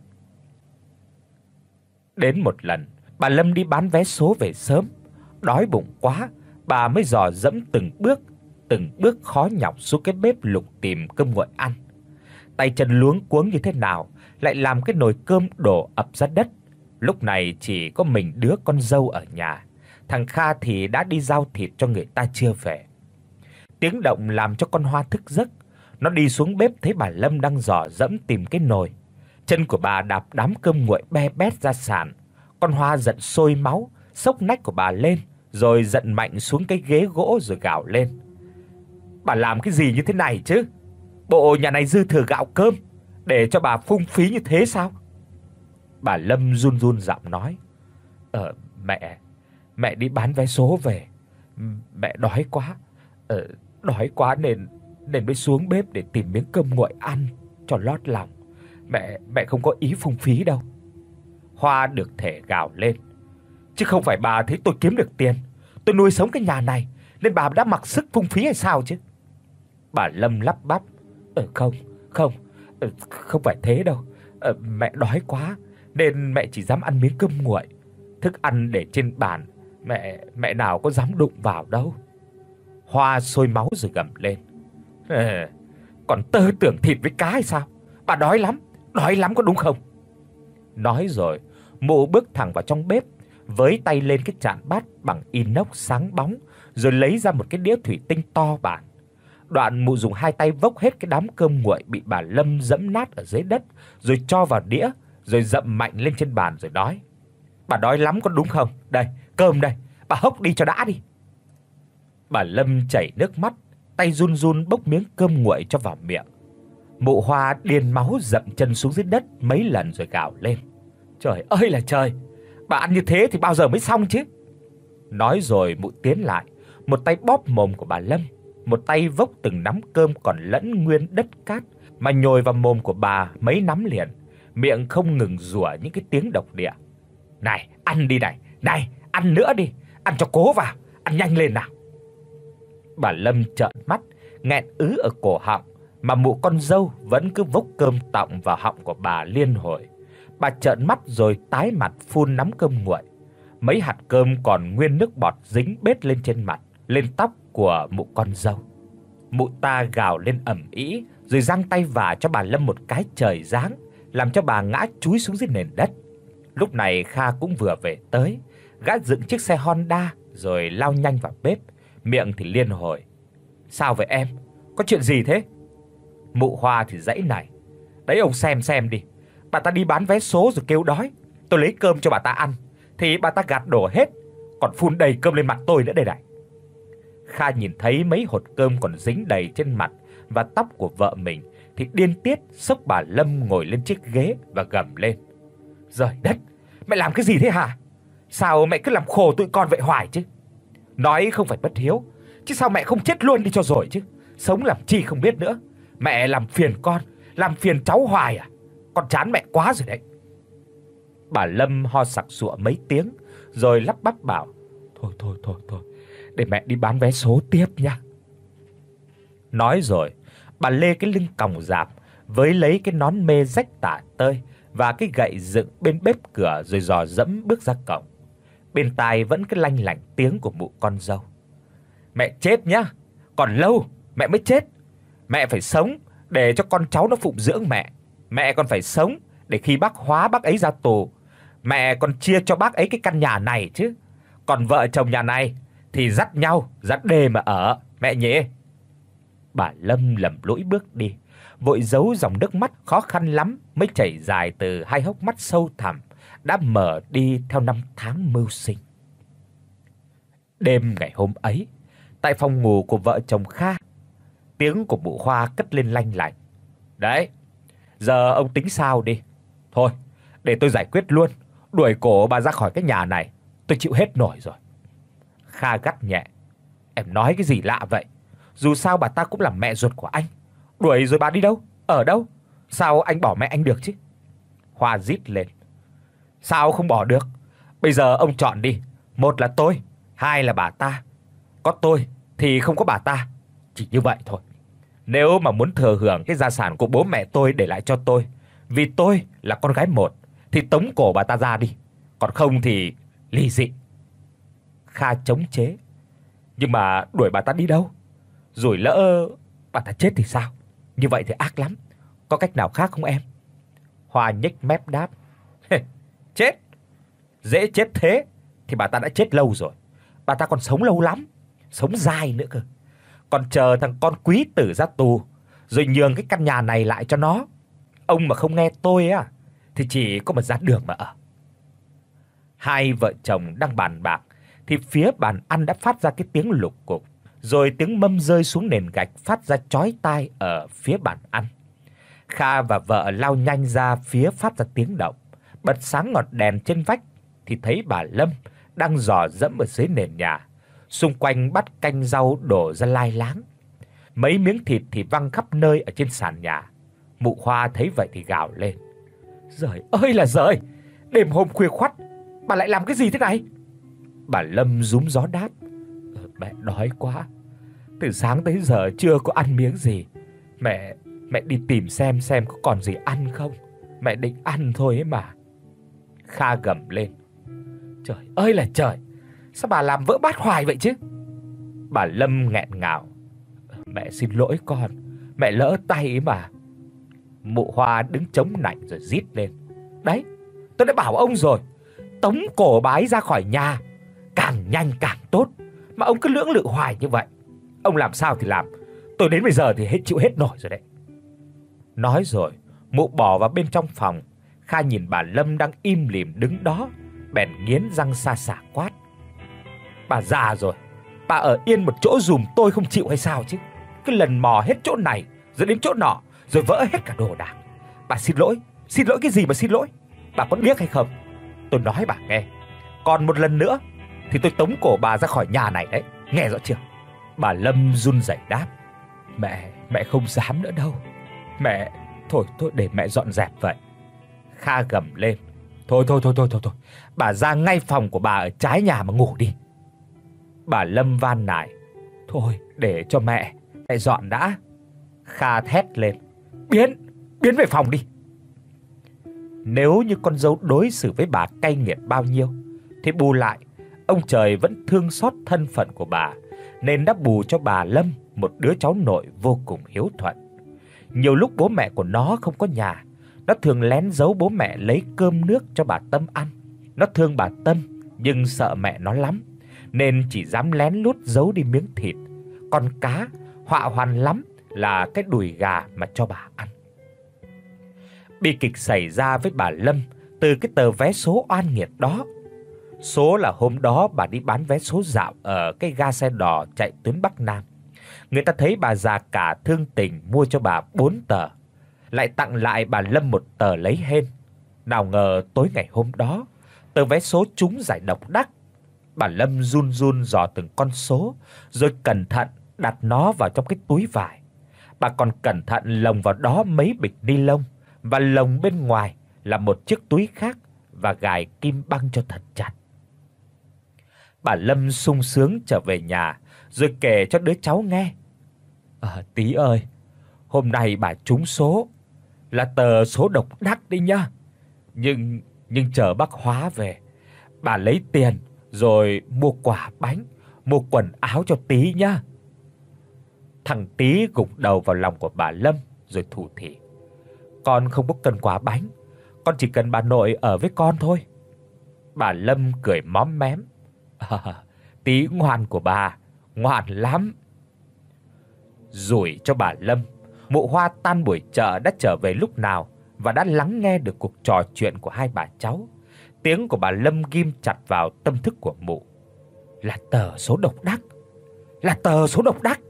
Đến một lần, bà Lâm đi bán vé số về sớm, đói bụng quá, bà mới dò dẫm từng bước, từng bước khó nhọc xuống cái bếp lục tìm cơm nguội ăn. Tay chân luống cuống như thế nào, lại làm cái nồi cơm đổ ập ra đất. Lúc này chỉ có mình đứa con dâu ở nhà, thằng Kha thì đã đi giao thịt cho người ta chưa về. Tiếng động làm cho con Hoa thức giấc, nó đi xuống bếp thấy bà Lâm đang dò dẫm tìm cái nồi. Chân của bà đạp đám cơm nguội be bét ra sàn. Con Hoa giận sôi máu, xốc nách của bà lên, rồi giận mạnh xuống cái ghế gỗ rồi gào lên. Bà làm cái gì như thế này chứ? Bộ nhà này dư thừa gạo cơm để cho bà phung phí như thế sao? Bà Lâm run run giọng nói: "Ờ mẹ, mẹ đi bán vé số về. Mẹ đói quá. Ờ đói quá nên nên mới xuống bếp để tìm miếng cơm nguội ăn cho lót lòng. Mẹ mẹ không có ý phung phí đâu." Hoa được thể gào lên: "Chứ không phải bà thấy tôi kiếm được tiền, tôi nuôi sống cái nhà này nên bà đã mặc sức phung phí hay sao chứ?" Bà Lâm lắp bắp: "Ờ không, không, ờ, không phải thế đâu. Ờ, mẹ đói quá nên mẹ chỉ dám ăn miếng cơm nguội. Thức ăn để trên bàn, mẹ mẹ nào có dám đụng vào đâu." Hoa sôi máu rồi gầm lên: "Ờ, còn tơ tưởng thịt với cá hay sao? Bà đói lắm, đói lắm có đúng không?" Nói rồi, Mụ bước thẳng vào trong bếp với tay lên cái chạn bát bằng inox sáng bóng, rồi lấy ra một cái đĩa thủy tinh to bản. Đoạn mụ dùng hai tay vốc hết cái đám cơm nguội bị bà Lâm dẫm nát ở dưới đất, rồi cho vào đĩa, rồi dậm mạnh lên trên bàn rồi nói: "Bà đói lắm có đúng không? Đây, cơm đây, bà hốc đi cho đã đi." Bà Lâm chảy nước mắt, tay run run bốc miếng cơm nguội cho vào miệng. Mụ Hoa điên máu dậm chân xuống dưới đất mấy lần rồi gào lên: "Trời ơi là trời, bà ăn như thế thì bao giờ mới xong chứ?" Nói rồi mụ tiến lại, một tay bóp mồm của bà Lâm, một tay vốc từng nắm cơm còn lẫn nguyên đất cát mà nhồi vào mồm của bà mấy nắm liền, miệng không ngừng rủa những cái tiếng độc địa. "Này, ăn đi này, này, ăn nữa đi, ăn cho cố vào, ăn nhanh lên nào." Bà Lâm trợn mắt, nghẹn ứ ở cổ họng, mà mụ con dâu vẫn cứ vốc cơm tọng vào họng của bà liên hồi. Bà trợn mắt rồi tái mặt phun nắm cơm nguội. Mấy hạt cơm còn nguyên nước bọt dính bết lên trên mặt, lên tóc của mụ con dâu. Mụ ta gào lên ầm ĩ, rồi giang tay vả cho bà Lâm một cái trời giáng, làm cho bà ngã chúi xuống dưới nền đất. Lúc này Kha cũng vừa về tới, gã dựng chiếc xe Honda rồi lao nhanh vào bếp, miệng thì liên hồi: "Sao vậy em? Có chuyện gì thế?" Mụ Hoa thì giãy này: "Đấy ông xem xem đi, bà ta đi bán vé số rồi kêu đói, tôi lấy cơm cho bà ta ăn thì bà ta gạt đổ hết, còn phun đầy cơm lên mặt tôi nữa đây này." Kha nhìn thấy mấy hột cơm còn dính đầy trên mặt và tóc của vợ mình thì điên tiết xốc bà Lâm ngồi lên chiếc ghế và gầm lên: "Giời đất, mẹ làm cái gì thế hả? Sao mẹ cứ làm khổ tụi con vậy hoài chứ? Nói không phải bất hiếu, chứ sao mẹ không chết luôn đi cho rồi chứ? Sống làm chi không biết nữa. Mẹ làm phiền con, làm phiền cháu hoài à? Con chán mẹ quá rồi đấy." Bà Lâm ho sặc sụa mấy tiếng rồi lắp bắp bảo: "Thôi thôi thôi thôi, để mẹ đi bán vé số tiếp nha." Nói rồi, bà lê cái lưng còng rạp, với lấy cái nón mê rách tả tơi và cái gậy dựng bên bếp cửa rồi dò dẫm bước ra cổng. Bên tai vẫn cứ lanh lảnh tiếng của mụ con dâu: "Mẹ chết nhá, còn lâu mẹ mới chết. Mẹ phải sống để cho con cháu nó phụng dưỡng mẹ. Mẹ còn phải sống để khi bác Hóa bác ấy ra tù, mẹ còn chia cho bác ấy cái căn nhà này chứ. Còn vợ chồng nhà này thì dắt nhau, dắt đê mà ở, mẹ nhỉ." Bà Lâm lầm lũi bước đi, vội giấu dòng nước mắt khó khăn lắm mới chảy dài từ hai hốc mắt sâu thẳm đã mở đi theo năm tháng mưu sinh. Đêm ngày hôm ấy, tại phòng ngủ của vợ chồng Kha, tiếng của mụ Hoa cất lên lanh lảnh: "Đấy, giờ ông tính sao đi? Thôi, để tôi giải quyết luôn, đuổi cổ bà ra khỏi cái nhà này, tôi chịu hết nổi rồi." Kha gắt nhẹ: "Em nói cái gì lạ vậy? Dù sao bà ta cũng là mẹ ruột của anh. Đuổi rồi bà đi đâu? Ở đâu? Sao anh bỏ mẹ anh được chứ?" Hoa rít lên: "Sao không bỏ được? Bây giờ ông chọn đi, một là tôi, hai là bà ta. Có tôi thì không có bà ta, chỉ như vậy thôi. Nếu mà muốn thừa hưởng cái gia sản của bố mẹ tôi để lại cho tôi, vì tôi là con gái một, thì tống cổ bà ta ra đi, còn không thì ly dị." Kha chống chế: "Nhưng mà đuổi bà ta đi đâu? Rồi lỡ bà ta chết thì sao? Như vậy thì ác lắm. Có cách nào khác không em?" Hoa nhếch mép đáp: "Chết? Dễ chết thế thì bà ta đã chết lâu rồi. Bà ta còn sống lâu lắm, sống dài nữa cơ. Còn chờ thằng con quý tử ra tù rồi nhường cái căn nhà này lại cho nó. Ông mà không nghe tôi á thì chỉ có một giá đường mà ở." Hai vợ chồng đang bàn bạc thì phía bàn ăn đã phát ra cái tiếng lục cục, rồi tiếng mâm rơi xuống nền gạch phát ra chói tai ở phía bàn ăn. Kha và vợ lao nhanh ra phía phát ra tiếng động, bật sáng ngọn đèn trên vách thì thấy bà Lâm đang dò dẫm ở dưới nền nhà, xung quanh bát canh rau đổ ra lai láng. Mấy miếng thịt thì văng khắp nơi ở trên sàn nhà. Mụ Hoa thấy vậy thì gào lên: "Giời ơi là giời, đêm hôm khuya khoắt bà lại làm cái gì thế này?" Bà Lâm rúm gió đáp: "Mẹ đói quá, từ sáng tới giờ chưa có ăn miếng gì. Mẹ mẹ đi tìm xem xem có còn gì ăn không. Mẹ định ăn thôi ấy mà." Kha gầm lên: "Trời ơi là trời, sao bà làm vỡ bát hoài vậy chứ?" Bà Lâm nghẹn ngào: "Mẹ xin lỗi con, mẹ lỡ tay ấy mà." Mụ Hoa đứng chống nạnh rồi rít lên: "Đấy, tôi đã bảo ông rồi, tống cổ bà ấy ra khỏi nhà, càng nhanh càng tốt. Mà ông cứ lưỡng lự hoài như vậy. Ông làm sao thì làm, tôi đến bây giờ thì hết chịu hết nổi rồi đấy. Nói rồi, Mụ bỏ vào bên trong phòng. Kha nhìn bà Lâm đang im lìm đứng đó, bèn nghiến răng xa xả quát: "Bà già rồi, bà ở yên một chỗ dùm tôi không chịu hay sao chứ? Cứ lần mò hết chỗ này rồi đến chỗ nọ, rồi vỡ hết cả đồ đạc. Bà xin lỗi, xin lỗi cái gì mà xin lỗi? Bà có điếc hay không? Tôi nói bà nghe, còn một lần nữa thì tôi tống cổ bà ra khỏi nhà này đấy, nghe rõ chưa?" Bà Lâm run rẩy đáp: "Mẹ, mẹ không dám nữa đâu. Mẹ, thôi thôi để mẹ dọn dẹp vậy." Kha gầm lên: "Thôi thôi thôi thôi thôi thôi, bà ra ngay phòng của bà ở trái nhà mà ngủ đi." Bà Lâm van nài: "Thôi để cho mẹ, mẹ dọn đã." Kha thét lên: "Biến, biến về phòng đi." Nếu như con dâu đối xử với bà cay nghiệt bao nhiêu thì bù lại ông trời vẫn thương xót thân phận của bà, nên đã bù cho bà Lâm một đứa cháu nội vô cùng hiếu thuận. Nhiều lúc bố mẹ của nó không có nhà, nó thường lén giấu bố mẹ lấy cơm nước cho bà Tâm ăn. Nó thương bà Tâm nhưng sợ mẹ nó lắm, nên chỉ dám lén lút giấu đi miếng thịt, con cá, họa hoàn lắm là cái đùi gà mà cho bà ăn. Bi kịch xảy ra với bà Lâm từ cái tờ vé số oan nghiệt đó. Số là hôm đó bà đi bán vé số dạo ở cái ga xe đò chạy tuyến Bắc Nam. Người ta thấy bà già cả thương tình mua cho bà bốn tờ, lại tặng lại bà Lâm một tờ lấy hên. Nào ngờ tối ngày hôm đó, tờ vé số trúng giải độc đắc. Bà Lâm run run dò từng con số, rồi cẩn thận đặt nó vào trong cái túi vải. Bà còn cẩn thận lồng vào đó mấy bịch ni lông, và lồng bên ngoài là một chiếc túi khác và gài kim băng cho thật chặt. Bà Lâm sung sướng trở về nhà, rồi kể cho đứa cháu nghe: "Ờ tí ơi, hôm nay bà trúng số, là tờ số độc đắc đấy nhá. Nhưng nhưng chờ bác Hóa về, bà lấy tiền rồi mua quà bánh, mua quần áo cho Tí nhá." Thằng Tí gục đầu vào lòng của bà Lâm rồi thủ thỉ: "Con không có cần quà bánh, con chỉ cần bà nội ở với con thôi." Bà Lâm cười móm mém: "À, Tí ngoan của bà, ngoan lắm." Rủi cho bà Lâm, Mụ Hoa tan buổi chợ đã trở về lúc nào và đã lắng nghe được cuộc trò chuyện của hai bà cháu. Tiếng của bà Lâm ghim chặt vào tâm thức của mụ: "Là tờ số độc đắc, là tờ số độc đắc."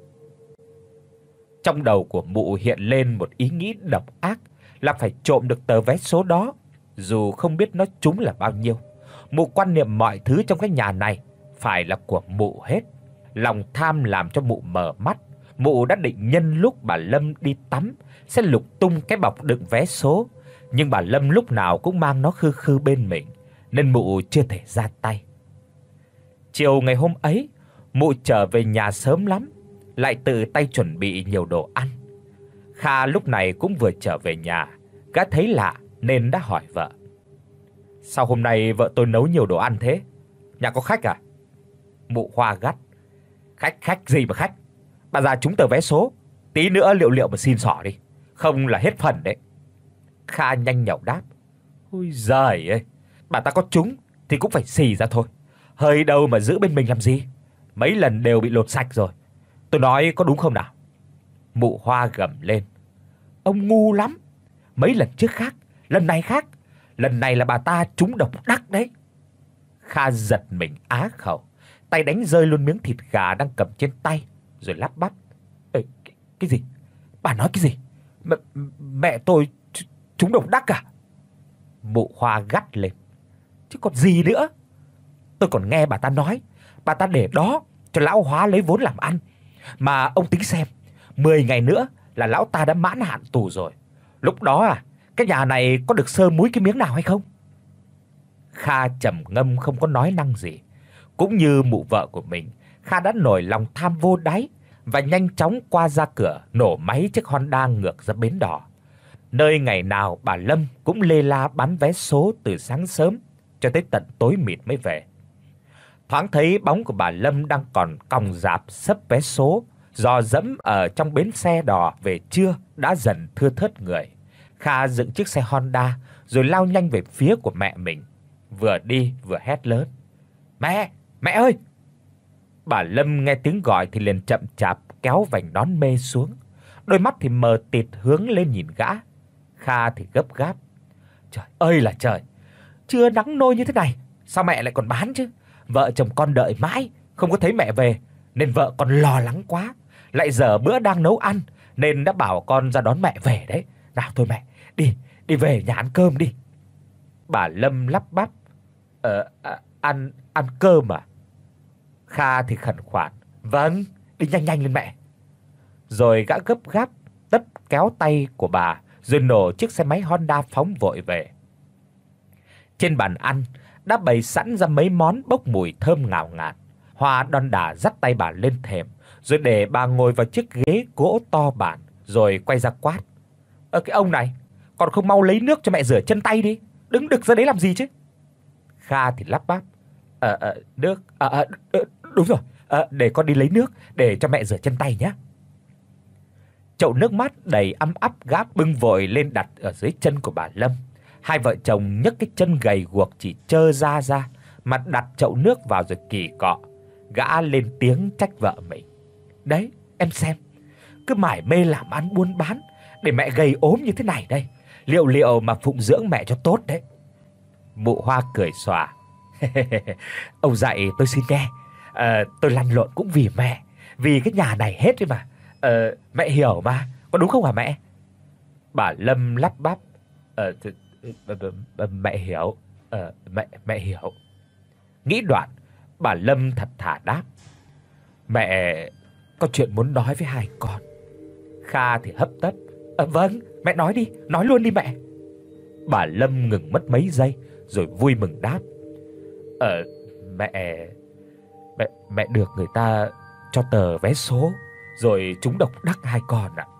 Trong đầu của mụ hiện lên một ý nghĩ độc ác là phải trộm được tờ vé số đó, dù không biết nó trúng là bao nhiêu. Mụ quan niệm mọi thứ trong cái nhà này phải là của mụ hết. Lòng tham làm cho mụ mờ mắt. Mụ đã định nhân lúc bà Lâm đi tắm sẽ lục tung cái bọc đựng vé số, nhưng bà Lâm lúc nào cũng mang nó khư khư bên mình, nên mụ chưa thể ra tay. Chiều ngày hôm ấy, mụ trở về nhà sớm lắm, lại tự tay chuẩn bị nhiều đồ ăn. Kha lúc này cũng vừa trở về nhà, gã thấy lạ nên đã hỏi vợ: "Sao hôm nay vợ tôi nấu nhiều đồ ăn thế? Nhà có khách à?" Mụ Hoa gắt: "Khách khách gì mà khách? Bà già trúng tờ vé số, tí nữa liệu liệu mà xin xỏ đi, không là hết phần đấy." Kha nhanh nhảu đáp: "Ôi giời ơi, bà ta có trúng thì cũng phải xì ra thôi, hơi đâu mà giữ bên mình làm gì, mấy lần đều bị lột sạch rồi. Tôi nói có đúng không nào?" Mụ Hoa gầm lên: "Ông ngu lắm, mấy lần trước khác, lần này khác, lần này là bà ta trúng độc đắc đấy." Kha giật mình á khẩu, tay đánh rơi luôn miếng thịt gà đang cầm trên tay, rồi lắp bắp: "Ê, cái, cái gì? Bà nói cái gì? Mẹ, mẹ tôi trúng độc đắc à?" Mụ Hoa gắt lên: "Chứ còn gì nữa? Tôi còn nghe bà ta nói, bà ta để đó cho lão Hóa lấy vốn làm ăn. Mà ông tính xem, mười ngày nữa là lão ta đã mãn hạn tù rồi. Lúc đó à, cái nhà này có được sơ múi cái miếng nào hay không?" Kha trầm ngâm không có nói năng gì. Cũng như mụ vợ của mình, Kha đã nổi lòng tham vô đáy và nhanh chóng qua ra cửa nổ máy chiếc Honda ngược ra bến đò, nơi ngày nào bà Lâm cũng lê la bán vé số từ sáng sớm cho tới tận tối mịt mới về. Thoáng thấy bóng của bà Lâm đang còn còng rạp xấp vé số, dò dẫm ở trong bến xe đò về trưa đã dần thưa thớt người. Kha dựng chiếc xe Honda rồi lao nhanh về phía của mẹ mình. vừa đi vừa hét lớn: "Mẹ, mẹ ơi!" Bà Lâm nghe tiếng gọi thì liền chậm chạp kéo vành nón mê xuống, đôi mắt thì mờ tịt hướng lên nhìn gã. Kha thì gấp gáp: "Trời ơi là trời, trưa nắng nôi như thế này, sao mẹ lại còn bán chứ? Vợ chồng con đợi mãi không có thấy mẹ về nên vợ con lo lắng quá, lại giờ bữa đang nấu ăn nên đã bảo con ra đón mẹ về đấy. Nào thôi mẹ, đi, đi về nhà ăn cơm đi." Bà Lâm lắp bắp: "Ờ à, ăn ăn cơm à?" Kha thì khẩn khoản: "Vâng, đi nhanh nhanh lên mẹ." Rồi gã gấp gáp tấp kéo tay của bà, rồi nổ chiếc xe máy Honda phóng vội về. Trên bàn ăn đã bày sẵn ra mấy món bốc mùi thơm ngào ngạt. Hoa đon đả dắt tay bà lên thềm, rồi để bà ngồi vào chiếc ghế gỗ to bản, rồi quay ra quát: "Ơ cái ông này, còn không mau lấy nước cho mẹ rửa chân tay đi, đứng đực ra đấy làm gì chứ?" Kha thì lắp bắp: "Ờ ờ nước à, à đúng rồi, à, để con đi lấy nước để cho mẹ rửa chân tay nhé." Chậu nước mát đầy ấm áp gã bưng vội lên đặt ở dưới chân của bà Lâm. Hai vợ chồng nhấc cái chân gầy guộc chỉ trơ da ra mà đặt chậu nước vào rồi kỳ cọ. Gã lên tiếng trách vợ mình: "Đấy, em xem, cứ mải mê làm ăn buôn bán để mẹ gầy ốm như thế này đây, liệu liệu mà phụng dưỡng mẹ cho tốt đấy." Mụ Hoa cười xòa: "Ông dạy tôi xin nghe, ờ, tôi lăn lộn cũng vì mẹ, vì cái nhà này hết đấy mà. Ờ, mẹ hiểu mà, có đúng không hả mẹ?" Bà Lâm lắp bắp: "Ờ, mẹ hiểu, ờ, mẹ mẹ hiểu." Nghĩ đoạn, bà Lâm thật thà đáp: "Mẹ có chuyện muốn nói với hai con." Kha thì hấp tấp: "Ờ vâng, mẹ nói đi, nói luôn đi mẹ." Bà Lâm ngừng mất mấy giây rồi vui mừng đáp: "Ờ mẹ mẹ mẹ được người ta cho tờ vé số rồi trúng độc đắc hai con ạ."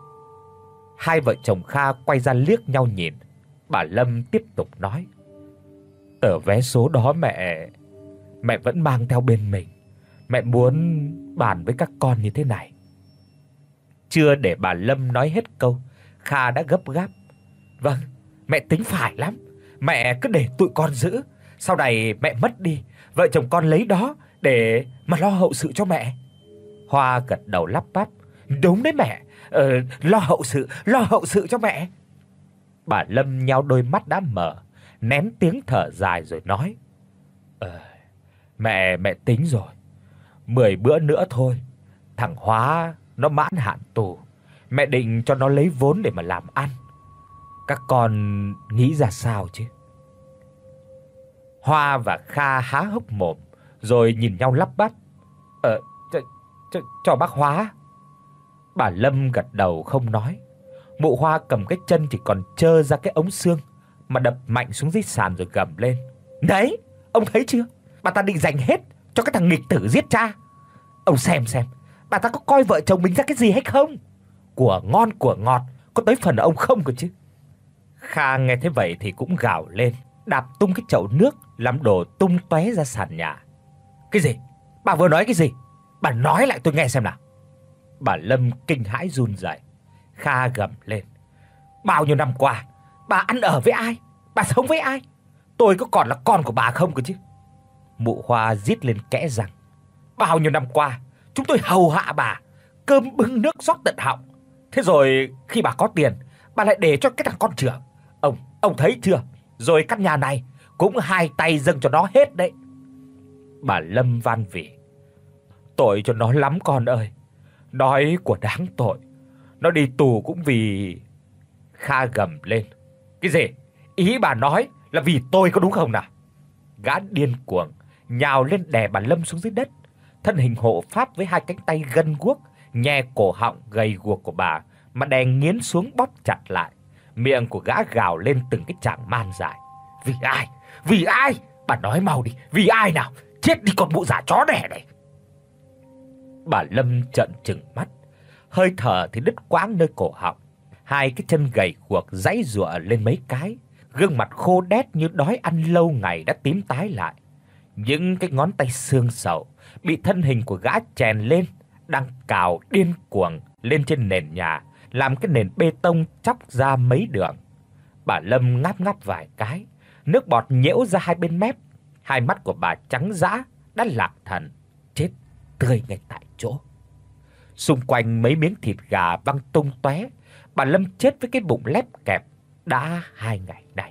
Hai vợ chồng Kha quay ra liếc nhau nhìn. Bà Lâm tiếp tục nói: "Tờ vé số đó mẹ mẹ vẫn mang theo bên mình. Mẹ muốn bàn với các con như thế này." Chưa để bà Lâm nói hết câu, Kha đã gấp gáp: "Vâng, mẹ tính phải lắm. Mẹ cứ để tụi con giữ, sau này mẹ mất đi, vợ chồng con lấy đó để mà lo hậu sự cho mẹ." Hoa gật đầu lắp bắp: "Đúng đấy mẹ, ờ, lo hậu sự, lo hậu sự cho mẹ." Bà Lâm nheo đôi mắt đã mở, nén tiếng thở dài rồi nói: "Ờ, mẹ mẹ tính rồi, mười bữa nữa thôi, thằng Hóa nó mãn hạn tù, mẹ định cho nó lấy vốn để mà làm ăn. Các con nghĩ ra sao chứ?" Hoa và Kha há hốc mồm rồi nhìn nhau lắp bắp: "Ờ cho, cho, cho bác Hóa." Bà Lâm gật đầu không nói. Mụ Hoa cầm cái chân chỉ còn trơ ra cái ống xương mà đập mạnh xuống dưới sàn rồi gầm lên: "Đấy, ông thấy chưa? Bà ta định dành hết cho cái thằng nghịch tử giết cha. Ông xem xem, bà ta có coi vợ chồng mình ra cái gì hay không? Của ngon của ngọt có tới phần ông không cơ chứ." Kha nghe thế vậy thì cũng gào lên, đạp tung cái chậu nước làm đổ tung tóe ra sàn nhà. "Cái gì? Bà vừa nói cái gì? Bà nói lại tôi nghe xem nào." Bà Lâm kinh hãi run rẩy. Kha gầm lên: "Bao nhiêu năm qua, bà ăn ở với ai? Bà sống với ai? Tôi có còn là con của bà không cơ chứ?" Mụ Hoa rít lên kẽ răng: "Bao nhiêu năm qua, chúng tôi hầu hạ bà, cơm bưng nước rót tận họng. Thế rồi khi bà có tiền, bà lại để cho cái thằng con trưởng. Ông, ông thấy chưa? Rồi căn nhà này cũng hai tay dâng cho nó hết đấy." Bà Lâm van vỉ: "Tội cho nó lắm con ơi, nói của đáng tội. Nó đi tù cũng vì..." Kha gầm lên: "Cái gì? Ý bà nói là vì tôi có đúng không nào?" Gã điên cuồng nhào lên đè bà Lâm xuống dưới đất, thân hình hộ pháp với hai cánh tay gân guốc nhè cổ họng gầy guộc của bà mà đè nghiến xuống bóp chặt lại. Miệng của gã gào lên từng cái tràng man dài: "Vì ai? Vì ai? Bà nói mau đi, vì ai nào? Chết đi con mụ già chó đẻ này." Bà Lâm trợn trừng mắt, hơi thở thì đứt quãng nơi cổ họng, hai cái chân gầy guộc giãy giụa lên mấy cái, gương mặt khô đét như đói ăn lâu ngày đã tím tái lại. Những cái ngón tay xương sầu bị thân hình của gã chèn lên đang cào điên cuồng lên trên nền nhà, làm cái nền bê tông chóc ra mấy đường. Bà Lâm ngáp ngáp vài cái, nước bọt nhễu ra hai bên mép, hai mắt của bà trắng dã đã lạc thần, chết tươi ngay tại chỗ. Xung quanh mấy miếng thịt gà văng tung tóe, bà Lâm chết với cái bụng lép kẹp đã hai ngày nay.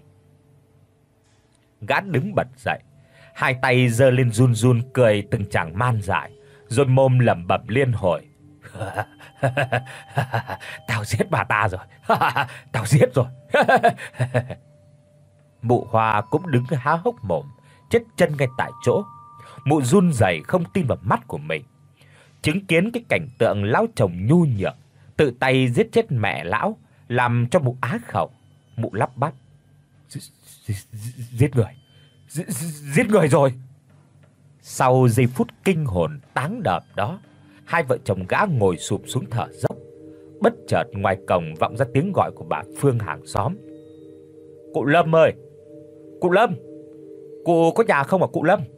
Gã đứng bật dậy, hai tay giơ lên run run cười từng tràng man dại, rồi mồm lẩm bẩm liên hồi. Tao giết bà ta rồi. Tao giết rồi. Mụ Hoa cũng đứng há hốc mồm, chết chân ngay tại chỗ. Mụ run rẩy không tin vào mắt của mình. Chứng kiến cái cảnh tượng lão chồng nhu nhược tự tay giết chết mẹ lão, làm cho mụ á khẩu. Mụ lắp bắp: Giết người. Giết người rồi. Sau giây phút kinh hồn táng đợp đó, hai vợ chồng gã ngồi sụp xuống thở dốc. Bất chợt ngoài cổng vọng ra tiếng gọi của bà Phương hàng xóm. Cụ Lâm ơi! Cụ Lâm! Cụ có nhà không hả cụ Lâm?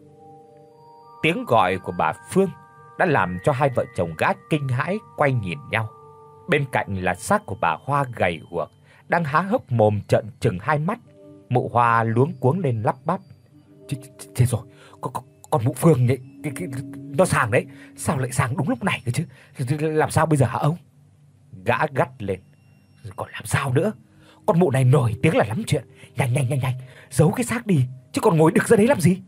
Tiếng gọi của bà Phương đã làm cho hai vợ chồng gã kinh hãi quay nhìn nhau. Bên cạnh là xác của bà Hoa gầy guộc, đang há hốc mồm trợn trừng hai mắt. Mụ Hoa luống cuống lên lắp bắp: Chết rồi, con, con, con mụ Phương ấy, cái, cái, nó sang đấy, sao lại sang đúng lúc này cơ chứ? Làm sao bây giờ hả ông? Gã gắt lên: Còn làm sao nữa? Con mụ này nổi tiếng là lắm chuyện. Nhanh nhanh nhanh nhanh, giấu cái xác đi, chứ còn ngồi đực ra đấy làm gì?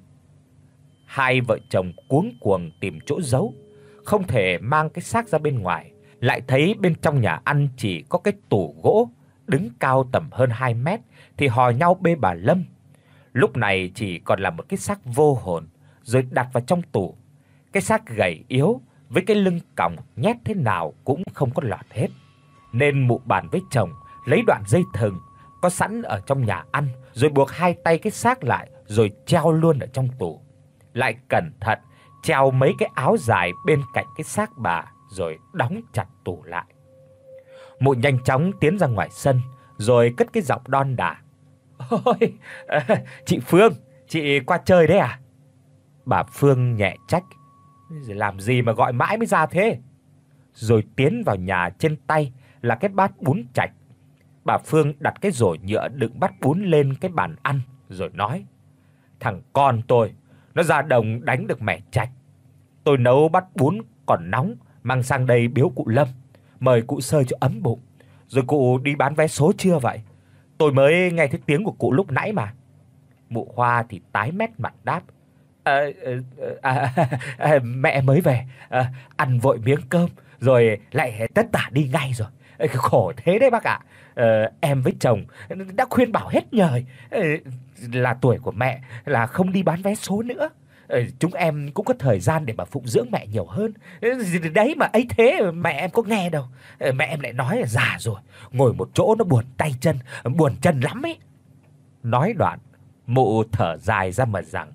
Hai vợ chồng cuống cuồng tìm chỗ giấu, không thể mang cái xác ra bên ngoài, lại thấy bên trong nhà ăn chỉ có cái tủ gỗ đứng cao tầm hơn hai mét, thì hò nhau bê bà Lâm. Lúc này chỉ còn là một cái xác vô hồn, rồi đặt vào trong tủ. Cái xác gầy yếu với cái lưng còng nhét thế nào cũng không có lọt hết. Nên mụ bàn với chồng lấy đoạn dây thừng có sẵn ở trong nhà ăn, rồi buộc hai tay cái xác lại, rồi treo luôn ở trong tủ. Lại cẩn thận treo mấy cái áo dài bên cạnh cái xác bà, rồi đóng chặt tủ lại. Mụ nhanh chóng tiến ra ngoài sân, rồi cất cái giọng đon đả: Ôi, à, chị Phương, chị qua chơi đấy à? Bà Phương nhẹ trách: Làm gì mà gọi mãi mới ra thế? Rồi tiến vào nhà, trên tay là cái bát bún chạch. Bà Phương đặt cái rổ nhựa đựng bát bún lên cái bàn ăn, rồi nói: Thằng con tôi nó ra đồng đánh được mẻ chạch. Tôi nấu bát bún còn nóng mang sang đây biếu cụ Lâm, mời cụ sơi cho ấm bụng. Rồi cụ đi bán vé số chưa vậy? Tôi mới nghe thấy tiếng của cụ lúc nãy mà. Mụ Hoa thì tái mét mặt đáp: À, à, à, à, mẹ mới về, à, ăn vội miếng cơm rồi lại tất tả đi ngay rồi. Khổ thế đấy bác ạ. À, em với chồng đã khuyên bảo hết nhời, là tuổi của mẹ là không đi bán vé số nữa. Chúng em cũng có thời gian để mà phụng dưỡng mẹ nhiều hơn. Đấy mà ấy thế mẹ em có nghe đâu. Mẹ em lại nói là già rồi, ngồi một chỗ nó buồn tay chân, buồn chân lắm ấy. Nói đoạn, mụ thở dài ra mà rằng: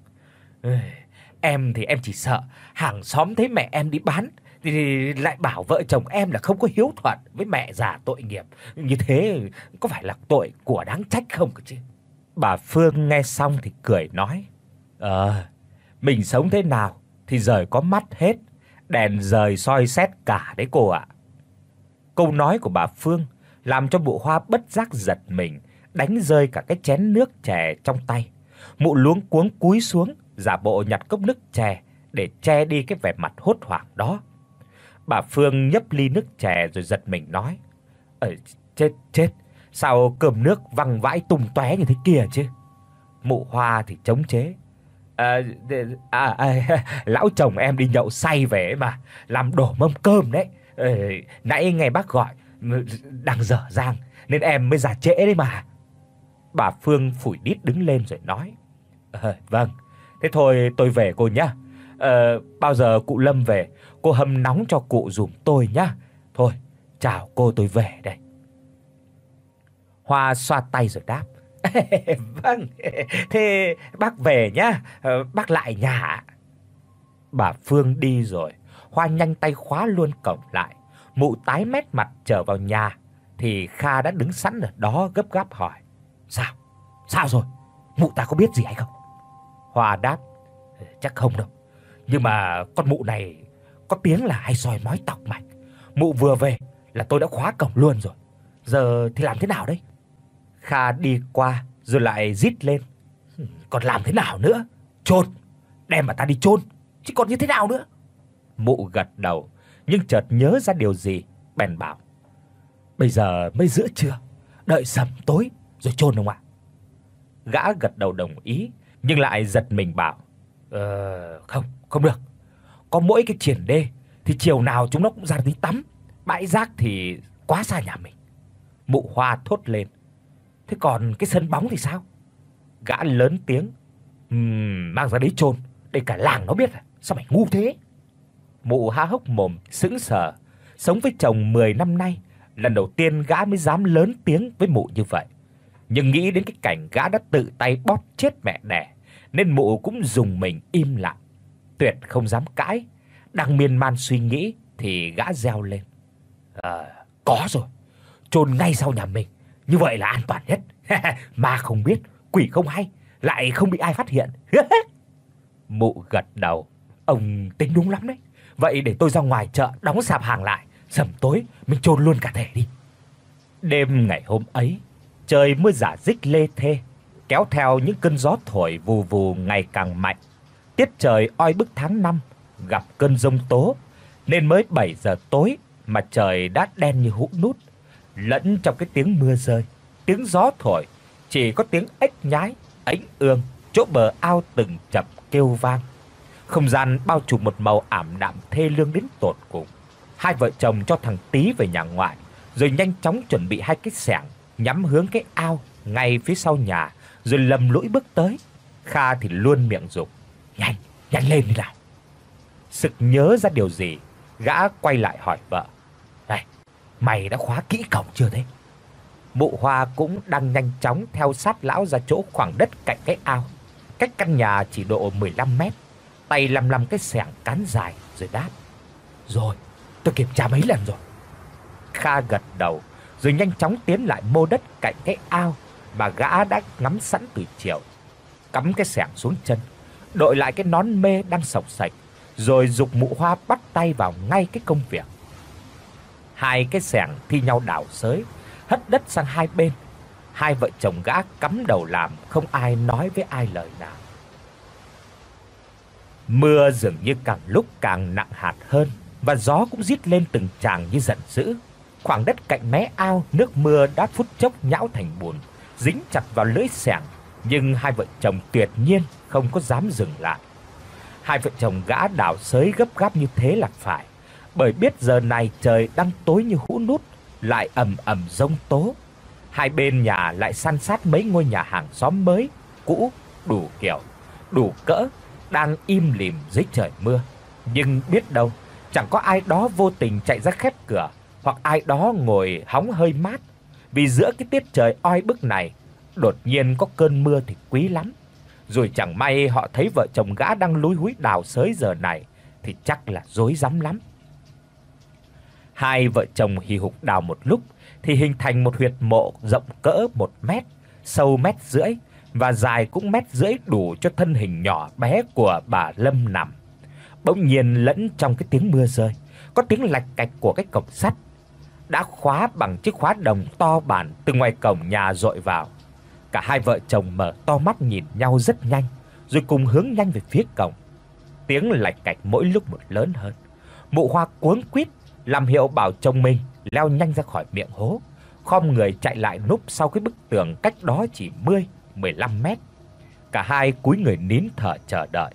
Em thì em chỉ sợ hàng xóm thấy mẹ em đi bán thì lại bảo vợ chồng em là không có hiếu thuận với mẹ già tội nghiệp. Như thế có phải là tội của đáng trách không cơ chứ? Bà Phương nghe xong thì cười nói: Ờ, mình sống thế nào thì giời có mắt hết, đèn giời soi xét cả đấy cô ạ. Câu nói của bà Phương làm cho mụ Hoa bất giác giật mình, đánh rơi cả cái chén nước chè trong tay. Mụ luống cuống cúi xuống, giả bộ nhặt cốc nước chè để che đi cái vẻ mặt hốt hoảng đó. Bà Phương nhấp ly nước chè rồi giật mình nói: "Ờ chết chết, sao cơm nước văng vãi tung tóe như thế kia chứ?" Mụ Hoa thì chống chế: À, à, à, lão chồng em đi nhậu say về mà, làm đổ mâm cơm đấy. À, nãy nghe bác gọi đang dở dang nên em mới ra trễ đấy mà. Bà Phương phủi đít đứng lên rồi nói: à, Vâng, thế thôi tôi về cô nhá. À, bao giờ cụ Lâm về, cô hâm nóng cho cụ giùm tôi nhá. Thôi, chào cô, tôi về đây. Hoa xoa tay rồi đáp: Vâng, thế bác về nhá, bác lại nhà. Bà Phương đi rồi, Hoa nhanh tay khóa luôn cổng lại. Mụ tái mét mặt trở vào nhà thì Kha đã đứng sẵn ở đó gấp gáp hỏi: Sao? Sao rồi? Mụ ta có biết gì hay không? Hoa đáp: Chắc không đâu, nhưng mà con mụ này có tiếng là hay soi mói tóc mạch. Mụ vừa về là tôi đã khóa cổng luôn rồi. Giờ thì làm thế nào đấy? Kha đi qua rồi lại rít lên: "Còn làm thế nào nữa? Chôn, đem mà ta đi chôn, chứ còn như thế nào nữa?" Mụ gật đầu, nhưng chợt nhớ ra điều gì, bèn bảo: "Bây giờ mới giữa trưa, đợi sẩm tối rồi chôn ông ạ." Gã gật đầu đồng ý, nhưng lại giật mình bảo: "Ờ, không, không được. Có mỗi cái triển đê thì chiều nào chúng nó cũng ra đi tắm, bãi rác thì quá xa nhà mình." Mụ Hoa thốt lên: "Thế còn cái sân bóng thì sao?" Gã lớn tiếng: "Ừm, mang ra đấy chôn, để cả làng nó biết à? Sao mày ngu thế?" Mụ há hốc mồm sững sờ, sống với chồng mười năm nay, lần đầu tiên gã mới dám lớn tiếng với mụ như vậy. Nhưng nghĩ đến cái cảnh gã đã tự tay bóp chết mẹ đẻ, nên mụ cũng rùng mình im lặng, tuyệt không dám cãi. Đang miên man suy nghĩ thì gã reo lên: "Ờ, có rồi. Chôn ngay sau nhà mình, như vậy là an toàn nhất. Ma không biết, quỷ không hay, lại không bị ai phát hiện." Mụ gật đầu: "Ông tính đúng lắm đấy. Vậy để tôi ra ngoài chợ đóng sạp hàng lại, sẩm tối mình chôn luôn cả thể đi." Đêm ngày hôm ấy, trời mưa rả rích lê thê, kéo theo những cơn gió thổi vù vù ngày càng mạnh. Tiết trời oi bức tháng năm gặp cơn giông tố, nên mới bảy giờ tối mà trời đã đen như hũ nút. Lẫn trong cái tiếng mưa rơi, tiếng gió thổi, chỉ có tiếng ếch nhái, ánh ương chỗ bờ ao từng chập kêu vang. Không gian bao trùm một màu ảm đạm thê lương đến tột cùng. Hai vợ chồng cho thằng Tí về nhà ngoại, rồi nhanh chóng chuẩn bị hai cái xẻng nhắm hướng cái ao ngay phía sau nhà, rồi lầm lũi bước tới. Kha thì luôn miệng dục: "Nhanh, nhanh lên đi nào." Sực nhớ ra điều gì, gã quay lại hỏi vợ: "Này, mày đã khóa kỹ cổng chưa thế?" Mụ Hoa cũng đang nhanh chóng theo sát lão ra chỗ khoảng đất cạnh cái ao, cách căn nhà chỉ độ mười lăm mét, tay lăm lăm cái xẻng cán dài rồi đáp: "Rồi, tôi kiểm tra mấy lần rồi." Kha gật đầu, rồi nhanh chóng tiến lại mô đất cạnh cái ao mà gã đã ngắm sẵn từ chiều. Cắm cái xẻng xuống chân, đội lại cái nón mê đang xộc xệch, rồi giục Mụ Hoa bắt tay vào ngay cái công việc. Hai cái xẻng thi nhau đào xới, hất đất sang hai bên. Hai vợ chồng gã cắm đầu làm, không ai nói với ai lời nào. Mưa dường như càng lúc càng nặng hạt hơn, và gió cũng rít lên từng tràng như giận dữ. Khoảng đất cạnh mé ao, nước mưa đã phút chốc nhão thành bùn, dính chặt vào lưỡi xẻng, nhưng hai vợ chồng tuyệt nhiên không có dám dừng lại. Hai vợ chồng gã đào xới gấp gáp như thế là phải, bởi biết giờ này trời đang tối như hũ nút, lại ầm ầm giông tố. Hai bên nhà lại san sát mấy ngôi nhà hàng xóm mới, cũ, đủ kiểu, đủ cỡ, đang im lìm dưới trời mưa. Nhưng biết đâu, chẳng có ai đó vô tình chạy ra khép cửa, hoặc ai đó ngồi hóng hơi mát. Vì giữa cái tiết trời oi bức này, đột nhiên có cơn mưa thì quý lắm. Rồi chẳng may họ thấy vợ chồng gã đang lúi húi đào xới giờ này, thì chắc là rối rắm lắm. Hai vợ chồng hì hục đào một lúc thì hình thành một huyệt mộ rộng cỡ một mét, sâu mét rưỡi và dài cũng mét rưỡi, đủ cho thân hình nhỏ bé của bà Lâm nằm. Bỗng nhiên lẫn trong cái tiếng mưa rơi, có tiếng lạch cạch của cái cổng sắt đã khóa bằng chiếc khóa đồng to bản từ ngoài cổng nhà dội vào. Cả hai vợ chồng mở to mắt nhìn nhau rất nhanh, rồi cùng hướng nhanh về phía cổng. Tiếng lạch cạch mỗi lúc một lớn hơn. Mụ Hoa cuống quýt làm hiệu bảo chồng mình leo nhanh ra khỏi miệng hố, khom người chạy lại núp sau cái bức tường cách đó chỉ mười, mười lăm mét. Cả hai cúi người nín thở chờ đợi.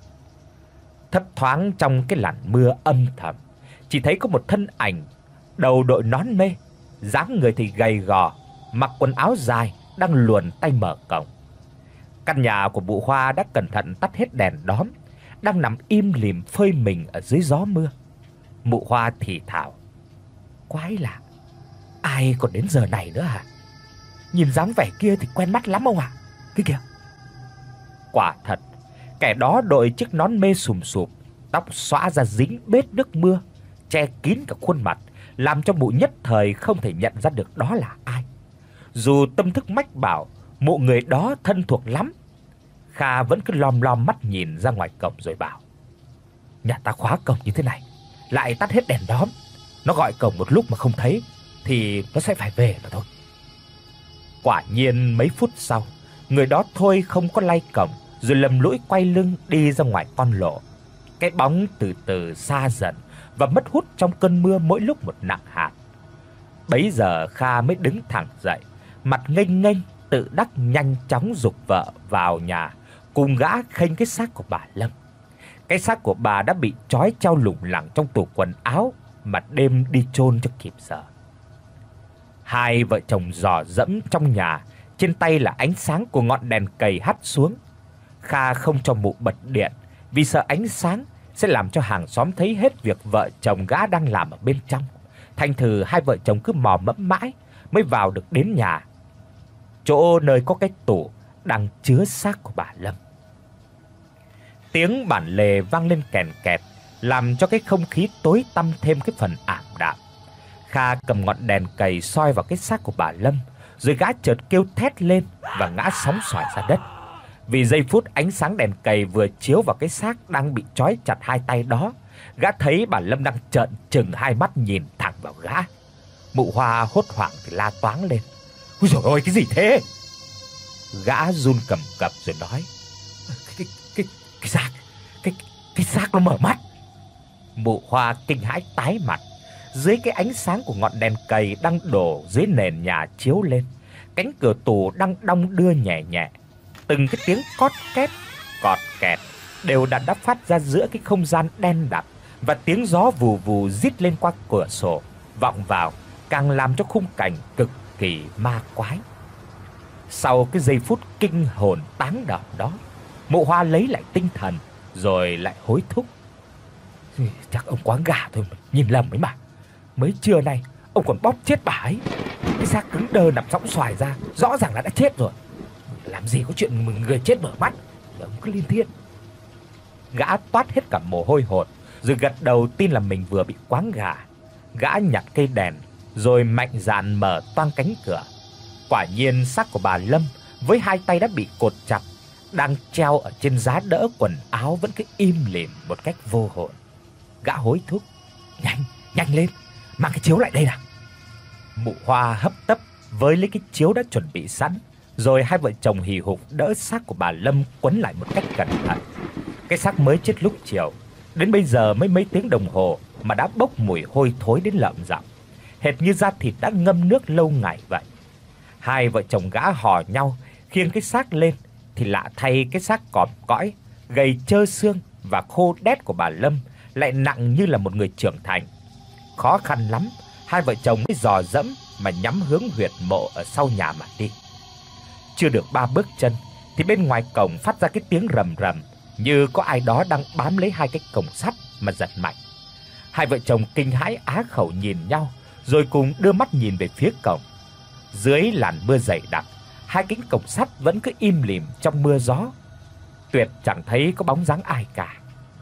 Thấp thoáng trong cái làn mưa âm thầm, chỉ thấy có một thân ảnh, đầu đội nón mê, dáng người thì gầy gò, mặc quần áo dài, đang luồn tay mở cổng. Căn nhà của Mụ Hoa đã cẩn thận tắt hết đèn đóm, đang nằm im lìm phơi mình ở dưới gió mưa. Mụ Hoa thì thào: "Quái lạ, ai còn đến giờ này nữa hả? Nhìn dáng vẻ kia thì quen mắt lắm ông ạ. Cái kìa." Quả thật, kẻ đó đội chiếc nón mê sùm sụp, tóc xõa ra dính bết nước mưa, che kín cả khuôn mặt, làm cho Mụ nhất thời không thể nhận ra được đó là ai. Dù tâm thức mách bảo mụ người đó thân thuộc lắm, Kha vẫn cứ lom lom mắt nhìn ra ngoài cổng rồi bảo: "Nhà ta khóa cổng như thế này, lại tắt hết đèn đóm, nó gọi cổng một lúc mà không thấy thì nó sẽ phải về mà thôi." Quả nhiên mấy phút sau, Người đó thôi không có lay cổng, rồi lầm lũi quay lưng đi ra ngoài con lộ. Cái bóng từ từ xa dần và mất hút trong cơn mưa mỗi lúc một nặng hạt. Bấy giờ Kha mới đứng thẳng dậy, mặt nghênh nghênh tự đắc nhanh chóng giục vợ vào nhà cùng gã khênh cái xác của bà Lâm. Cái xác của bà đã bị trói treo lủng lẳng trong tủ quần áo mà đêm đi chôn cho kịp giờ. Hai vợ chồng dò dẫm trong nhà, trên tay là ánh sáng của ngọn đèn cầy hắt xuống. Kha không cho mụ bật điện vì sợ ánh sáng sẽ làm cho hàng xóm thấy hết việc vợ chồng gã đang làm ở bên trong. Thành thử hai vợ chồng cứ mò mẫm mãi mới vào được đến nhà, chỗ nơi có cái tủ đang chứa xác của bà Lâm. Tiếng bản lề vang lên kèn kẹt, làm cho cái không khí tối tăm thêm cái phần ảm đạm. Kha cầm ngọn đèn cầy soi vào cái xác của bà Lâm, rồi gã chợt kêu thét lên và ngã sóng xoài ra đất. Vì giây phút ánh sáng đèn cầy vừa chiếu vào cái xác đang bị trói chặt hai tay đó, gã thấy bà Lâm đang trợn trừng hai mắt nhìn thẳng vào gã. Mụ Hoa hốt hoảng thì la toáng lên: "Ôi giời ơi, cái gì thế?" Gã run cầm cập rồi nói: "Cái cái cái xác, cái cái xác nó mở mắt." Mụ Hoa kinh hãi tái mặt. Dưới cái ánh sáng của ngọn đèn cầy đang đổ dưới nền nhà chiếu lên, cánh cửa tủ đang đong đưa nhẹ nhẹ. Từng cái tiếng cót két, cọt kẹt đều đặn đã phát ra giữa cái không gian đen đặc, và tiếng gió vù vù rít lên qua cửa sổ vọng vào, càng làm cho khung cảnh cực kỳ ma quái. Sau cái giây phút kinh hồn táng động đó, Mụ Hoa lấy lại tinh thần rồi lại hối thúc: "Chắc ông quáng gà thôi, nhìn lầm ấy mà. Mới trưa nay ông còn bóp chết bà ấy. Cái xác cứng đơ nằm sõng xoài ra, rõ ràng là đã chết rồi. Làm gì có chuyện người chết mở mắt, ông cứ liên thiên." Gã toát hết cả mồ hôi hột, rồi gật đầu tin là mình vừa bị quáng gà. Gã nhặt cây đèn rồi mạnh dạn mở toang cánh cửa. Quả nhiên xác của bà Lâm với hai tay đã bị cột chặt, đang treo ở trên giá đỡ quần áo vẫn cứ im lìm một cách vô hồn. Gã hối thúc: "Nhanh, nhanh lên, mang cái chiếu lại đây nào." Mụ Hoa hấp tấp với lấy cái chiếu đã chuẩn bị sẵn, rồi hai vợ chồng hì hục đỡ xác của bà Lâm quấn lại một cách cẩn thận. Cái xác mới chết lúc chiều, đến bây giờ mới mấy tiếng đồng hồ mà đã bốc mùi hôi thối đến lợm giọng, hệt như da thịt đã ngâm nước lâu ngày vậy. Hai vợ chồng gã hò nhau khiêng cái xác lên, thì lạ thay cái xác còm cõi, gầy trơ xương và khô đét của bà Lâm lại nặng như là một người trưởng thành. Khó khăn lắm, hai vợ chồng mới dò dẫm mà nhắm hướng huyệt mộ ở sau nhà mà đi. Chưa được ba bước chân thì bên ngoài cổng phát ra cái tiếng rầm rầm, như có ai đó đang bám lấy hai cái cổng sắt mà giật mạnh. Hai vợ chồng kinh hãi á khẩu nhìn nhau, rồi cùng đưa mắt nhìn về phía cổng. Dưới làn mưa dày đặc, hai cánh cổng sắt vẫn cứ im lìm trong mưa gió, tuyệt chẳng thấy có bóng dáng ai cả.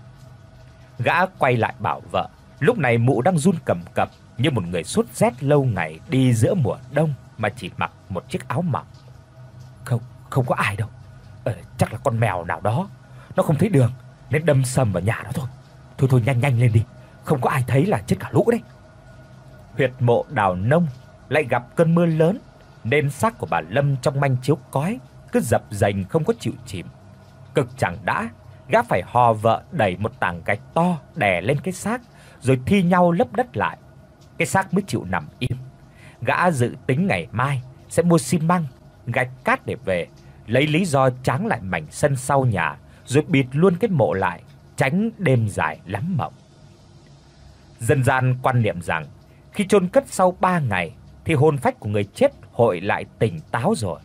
Gã quay lại bảo vợ, lúc này mụ đang run cầm cập như một người sốt rét lâu ngày đi giữa mùa đông mà chỉ mặc một chiếc áo mỏng. Không, không có ai đâu. Ờ, chắc là con mèo nào đó, nó không thấy đường nên đâm sầm vào nhà đó thôi. Thôi thôi nhanh nhanh lên đi, không có ai thấy là chết cả lũ đấy. Huyệt mộ đào nông lại gặp cơn mưa lớn, nên xác của bà Lâm trong manh chiếu cói cứ dập dềnh không có chịu chìm. Cực chẳng đã, gã phải hò vợ đẩy một tảng gạch to đè lên cái xác, rồi thi nhau lấp đất lại. Cái xác mới chịu nằm im. Gã dự tính ngày mai sẽ mua xi măng, gạch cát để về, lấy lý do tráng lại mảnh sân sau nhà, rồi bịt luôn cái mộ lại, tránh đêm dài lắm mộng. Dân gian quan niệm rằng khi chôn cất sau ba ngày thì hồn phách của người chết hội lại tỉnh táo rồi.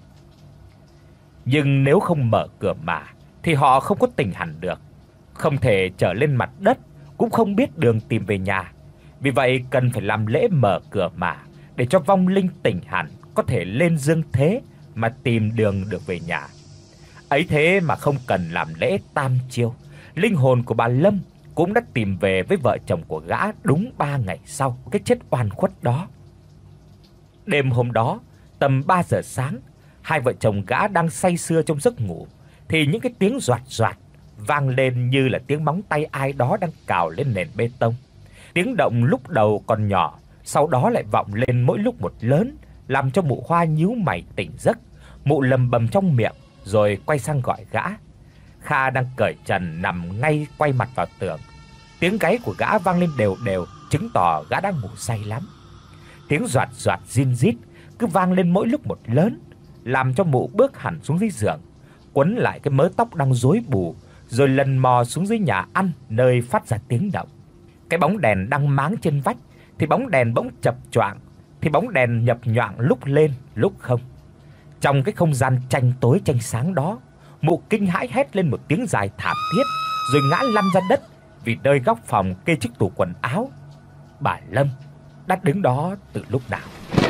Nhưng nếu không mở cửa mả thì họ không có tỉnh hẳn được, không thể trở lên mặt đất, cũng không biết đường tìm về nhà. Vì vậy cần phải làm lễ mở cửa mả để cho vong linh tỉnh hẳn, có thể lên dương thế mà tìm đường được về nhà. Ấy thế mà không cần làm lễ tam chiêu, linh hồn của bà Lâm cũng đã tìm về với vợ chồng của gã đúng ba ngày sau cái chết oan khuất đó. Đêm hôm đó, tầm ba giờ sáng, hai vợ chồng gã đang say sưa trong giấc ngủ thì những cái tiếng doạt doạt vang lên như là tiếng móng tay ai đó đang cào lên nền bê tông. Tiếng động lúc đầu còn nhỏ, sau đó lại vọng lên mỗi lúc một lớn, làm cho mụ Hoa nhíu mày tỉnh giấc. Mụ lầm bầm trong miệng, rồi quay sang gọi gã. Kha đang cởi trần nằm ngay quay mặt vào tường. Tiếng gáy của gã vang lên đều đều, chứng tỏ gã đang ngủ say lắm. Tiếng doạt doạt rin rít cứ vang lên mỗi lúc một lớn, làm cho Mụ bước hẳn xuống dưới giường, quấn lại cái mớ tóc đang rối bù, rồi lần mò xuống dưới nhà ăn nơi phát ra tiếng động. Cái bóng đèn đang máng trên vách thì bóng đèn bỗng chập choạng, thì bóng đèn nhập nhoạng lúc lên lúc không. Trong cái không gian tranh tối tranh sáng đó, Mụ kinh hãi hét lên một tiếng dài thảm thiết, rồi ngã lăn ra đất vì nơi góc phòng kê chiếc tủ quần áo. Bà Lâm đã đứng đó từ lúc nào.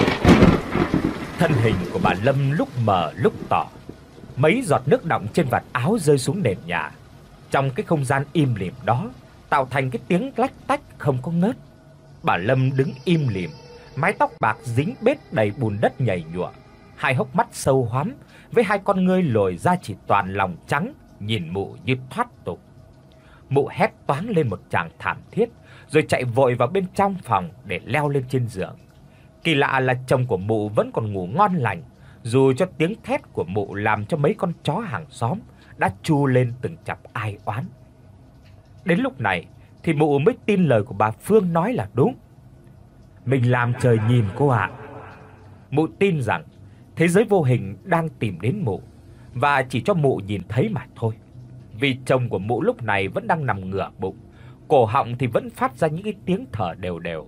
Thân hình của bà Lâm lúc mờ lúc tỏ, mấy giọt nước đọng trên vạt áo rơi xuống nền nhà. Trong cái không gian im lìm đó, tạo thành cái tiếng lách tách không có ngớt. Bà Lâm đứng im lìm, mái tóc bạc dính bết đầy bùn đất nhầy nhụa, hai hốc mắt sâu hoắm với hai con ngươi lồi ra chỉ toàn lòng trắng, nhìn Mụ như thoát tục. Mụ hét toáng lên một tràng thảm thiết, rồi chạy vội vào bên trong phòng để leo lên trên giường. Kỳ lạ là chồng của Mụ vẫn còn ngủ ngon lành, dù cho tiếng thét của Mụ làm cho mấy con chó hàng xóm đã tru lên từng chặp ai oán. Đến lúc này thì Mụ mới tin lời của bà Phương nói là đúng. Mình làm trời nhìn cô ạ. Mụ tin rằng thế giới vô hình đang tìm đến Mụ, và chỉ cho Mụ nhìn thấy mà thôi. Vì chồng của Mụ lúc này vẫn đang nằm ngửa bụng, cổ họng thì vẫn phát ra những cái tiếng thở đều đều.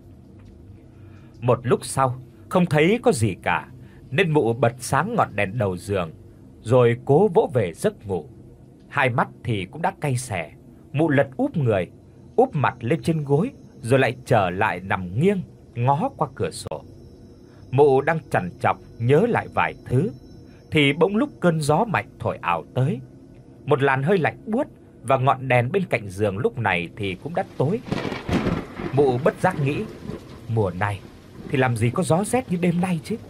Một lúc sau, không thấy có gì cả, nên Mụ bật sáng ngọn đèn đầu giường, rồi cố vỗ về giấc ngủ. Hai mắt thì cũng đã cay xè. Mụ lật úp người, úp mặt lên trên gối, rồi lại trở lại nằm nghiêng, ngó qua cửa sổ. Mụ đang trằn trọc nhớ lại vài thứ, thì bỗng lúc cơn gió mạnh thổi ào tới. Một làn hơi lạnh buốt, và ngọn đèn bên cạnh giường lúc này thì cũng đã tối. Mụ bất giác nghĩ, mùa này thì làm gì có gió rét như đêm nay chứ.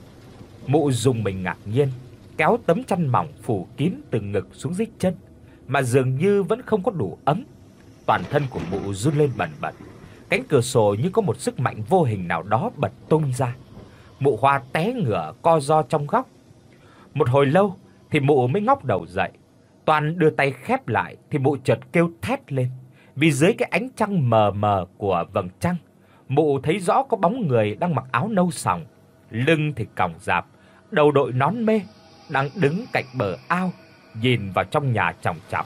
Mụ dùng mình ngạc nhiên, kéo tấm chăn mỏng phủ kín từ ngực xuống dưới chân, mà dường như vẫn không có đủ ấm. Toàn thân của Mụ run lên bần bật. Cánh cửa sổ như có một sức mạnh vô hình nào đó bật tung ra. Mụ Hoa té ngửa co ro trong góc. Một hồi lâu thì Mụ mới ngóc đầu dậy. Toàn đưa tay khép lại thì Mụ chợt kêu thét lên, vì dưới cái ánh trăng mờ mờ của vầng trăng, Mụ thấy rõ có bóng người đang mặc áo nâu sòng, lưng thì còng rạp, đầu đội nón mê, đang đứng cạnh bờ ao, nhìn vào trong nhà chòng chọc.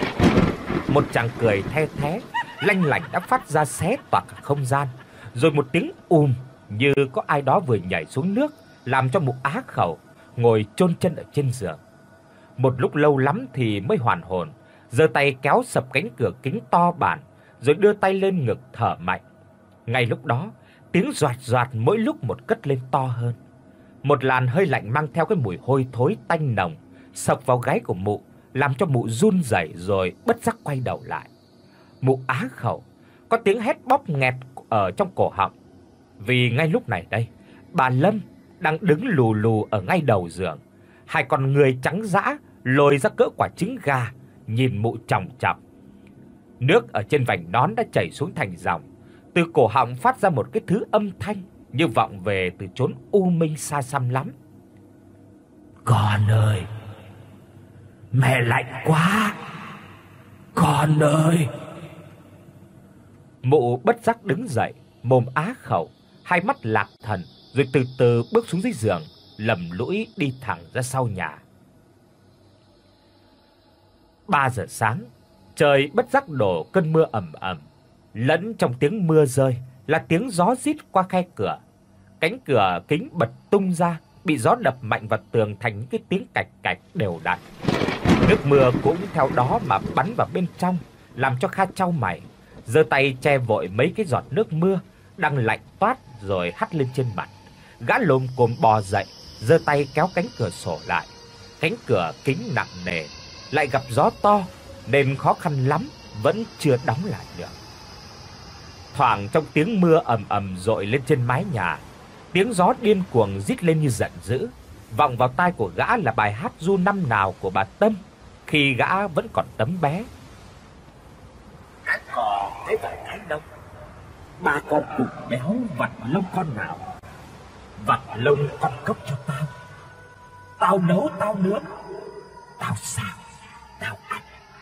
Một tràng cười the thé, lanh lảnh đã phát ra xé toạc cả không gian, rồi một tiếng ùm như có ai đó vừa nhảy xuống nước, làm cho Mụ á khẩu, ngồi chôn chân ở trên giường. Một lúc lâu lắm thì mới hoàn hồn, giơ tay kéo sập cánh cửa kính to bản, rồi đưa tay lên ngực thở mạnh. Ngay lúc đó, tiếng doạt doạt mỗi lúc một cất lên to hơn. Một làn hơi lạnh mang theo cái mùi hôi thối tanh nồng sộc vào gáy của Mụ, làm cho Mụ run rẩy rồi bất giác quay đầu lại. Mụ á khẩu, có tiếng hét bóp nghẹt ở trong cổ họng. Vì ngay lúc này đây, bà Lâm đang đứng lù lù ở ngay đầu giường, hai con người trắng dã lồi ra cỡ quả trứng gà, nhìn Mụ chòng chọc. Nước ở trên vành nón đã chảy xuống thành dòng, từ cổ họng phát ra một cái thứ âm thanh như vọng về từ chốn u minh xa xăm lắm. Con ơi, mẹ lạnh quá. Con ơi. Mụ bất giác đứng dậy, mồm á khẩu, hai mắt lạc thần, rồi từ từ bước xuống dưới giường, lầm lũi đi thẳng ra sau nhà. Ba giờ sáng, trời bất giác đổ cơn mưa ầm ầm, lẫn trong tiếng mưa rơi là tiếng gió rít qua khe cửa. Cánh cửa kính bật tung ra, bị gió đập mạnh vào tường thành những cái tiếng cạch cạch đều đặn. Nước mưa cũng theo đó mà bắn vào bên trong, làm cho Kha chau mày, giơ tay che vội mấy cái giọt nước mưa đang lạnh toát rồi hắt lên trên mặt. Gã lồm cồm bò dậy, giơ tay kéo cánh cửa sổ lại. Cánh cửa kính nặng nề, lại gặp gió to nên khó khăn lắm vẫn chưa đóng lại được. Thoảng trong tiếng mưa ầm ầm dội lên trên mái nhà, tiếng gió điên cuồng rít lên như giận dữ. Vọng vào tai của gã là bài hát ru năm nào của bà Tâm khi gã vẫn còn tấm bé. Cá cò thấy phải cái đông, ba con cục béo vặt lông con nào, vặt lông con cốc cho tao. Tao nấu tao nướng, Sao sao? Tao ăn.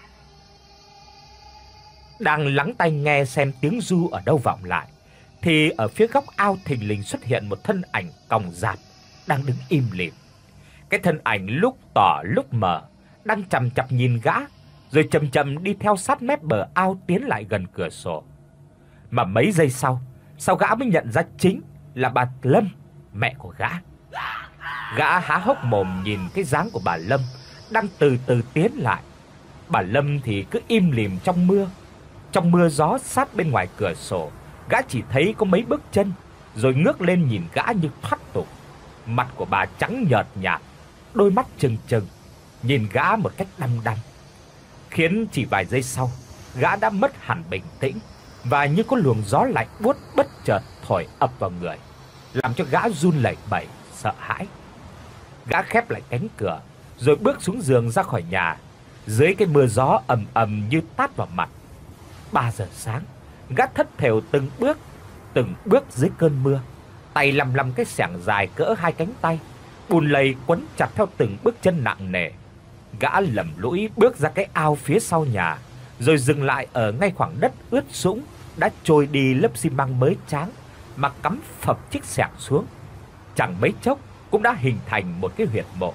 Đang lắng tai nghe xem tiếng ru ở đâu vọng lại, thì ở phía góc ao thình lình xuất hiện một thân ảnh còng rạp đang đứng im lìm. Cái thân ảnh lúc tỏ lúc mờ, đang chằm chằm nhìn gã, rồi chậm chậm đi theo sát mép bờ ao tiến lại gần cửa sổ. Mà mấy giây sau, sau gã mới nhận ra chính là bà Lâm, mẹ của gã. Gã há hốc mồm nhìn cái dáng của bà Lâm đang từ từ tiến lại. Bà Lâm thì cứ im lìm trong mưa. Trong mưa gió sát bên ngoài cửa sổ, gã chỉ thấy có mấy bước chân, rồi ngước lên nhìn gã như thoát tục. Mặt của bà trắng nhợt nhạt, đôi mắt trừng trừng, nhìn gã một cách đăm đăm, khiến chỉ vài giây sau, gã đã mất hẳn bình tĩnh, và như có luồng gió lạnh buốt bất chợt thổi ập vào người, làm cho gã run lẩy bẩy, sợ hãi. Gã khép lại cánh cửa, rồi bước xuống giường ra khỏi nhà, dưới cái mưa gió ầm ầm như tát vào mặt. Ba giờ sáng, gã thất thểu từng bước, từng bước dưới cơn mưa, tay lầm lầm cái xẻng dài cỡ hai cánh tay, bùn lầy quấn chặt theo từng bước chân nặng nề. Gã lầm lũi bước ra cái ao phía sau nhà, rồi dừng lại ở ngay khoảng đất ướt sũng đã trôi đi lớp xi măng mới tráng, mà cắm phập chiếc xẻng xuống. Chẳng mấy chốc cũng đã hình thành một cái huyệt mộ.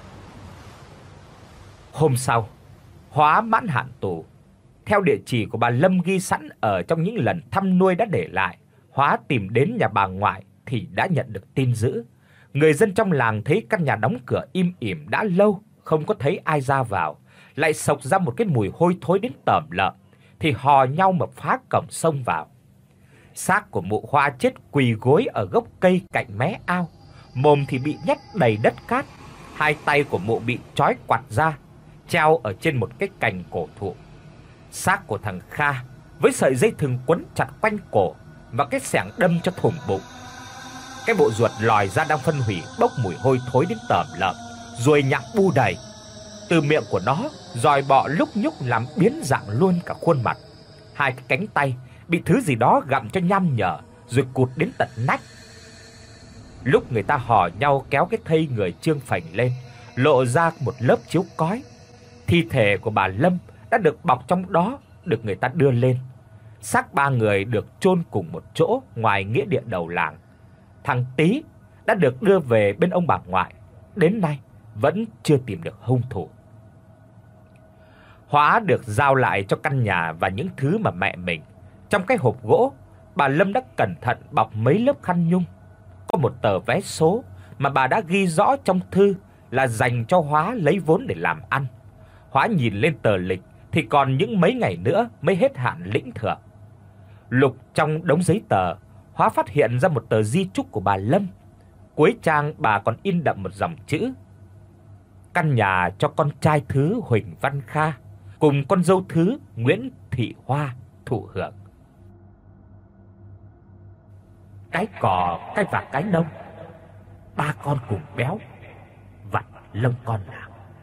Hôm sau, Hóa mãn hạn tù. Theo địa chỉ của bà Lâm ghi sẵn ở trong những lần thăm nuôi đã để lại, Hóa tìm đến nhà bà ngoại thì đã nhận được tin dữ. Người dân trong làng thấy căn nhà đóng cửa im ỉm đã lâu, không có thấy ai ra vào, lại xộc ra một cái mùi hôi thối đến tởm lợm, thì hò nhau mà phá cổng xông vào. Xác của mụ Hoa chết quỳ gối ở gốc cây cạnh mé ao, mồm thì bị nhét đầy đất cát, hai tay của mụ bị trói quặt ra, treo ở trên một cái cành cổ thụ. Xác của thằng Kha với sợi dây thừng quấn chặt quanh cổ và cái xẻng đâm cho thủng bụng. Cái bộ ruột lòi ra đang phân hủy bốc mùi hôi thối đến tởm lợm, ruồi nhặng bu đầy. Từ miệng của nó, giòi bọ lúc nhúc làm biến dạng luôn cả khuôn mặt. Hai cái cánh tay bị thứ gì đó gặm cho nham nhở, rồi cụt đến tận nách. Lúc người ta hò nhau kéo cái thây người trương phành lên, lộ ra một lớp chiếu cói. Thi thể của bà Lâm đã được bọc trong đó, được người ta đưa lên. Xác ba người được chôn cùng một chỗ ngoài nghĩa địa đầu làng. Thằng Tý đã được đưa về bên ông bà ngoại, đến nay vẫn chưa tìm được hung thủ. Hóa được giao lại cho căn nhà và những thứ mà mẹ mình. Trong cái hộp gỗ, bà Lâm đã cẩn thận bọc mấy lớp khăn nhung. Có một tờ vé số mà bà đã ghi rõ trong thư là dành cho Hóa lấy vốn để làm ăn. Hóa nhìn lên tờ lịch thì còn những mấy ngày nữa mới hết hạn lĩnh thưởng. Lục trong đống giấy tờ, Hóa phát hiện ra một tờ di chúc của bà Lâm. Cuối trang bà còn in đậm một dòng chữ: căn nhà cho con trai thứ Huỳnh Văn Kha cùng con dâu thứ Nguyễn Thị Hoa thụ hưởng. Cái cò, cái vạc, cái nông, ba con cùng béo, vặt lông con nào.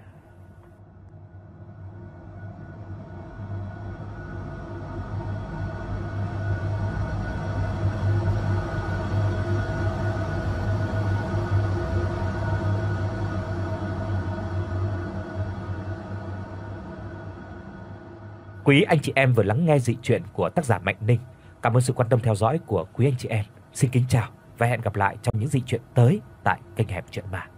Quý anh chị em vừa lắng nghe dị truyện của tác giả Mạnh Ninh. Cảm ơn sự quan tâm theo dõi của quý anh chị em. Xin kính chào và hẹn gặp lại trong những dị truyện tới tại kênh Hẻm Chuyện Ma.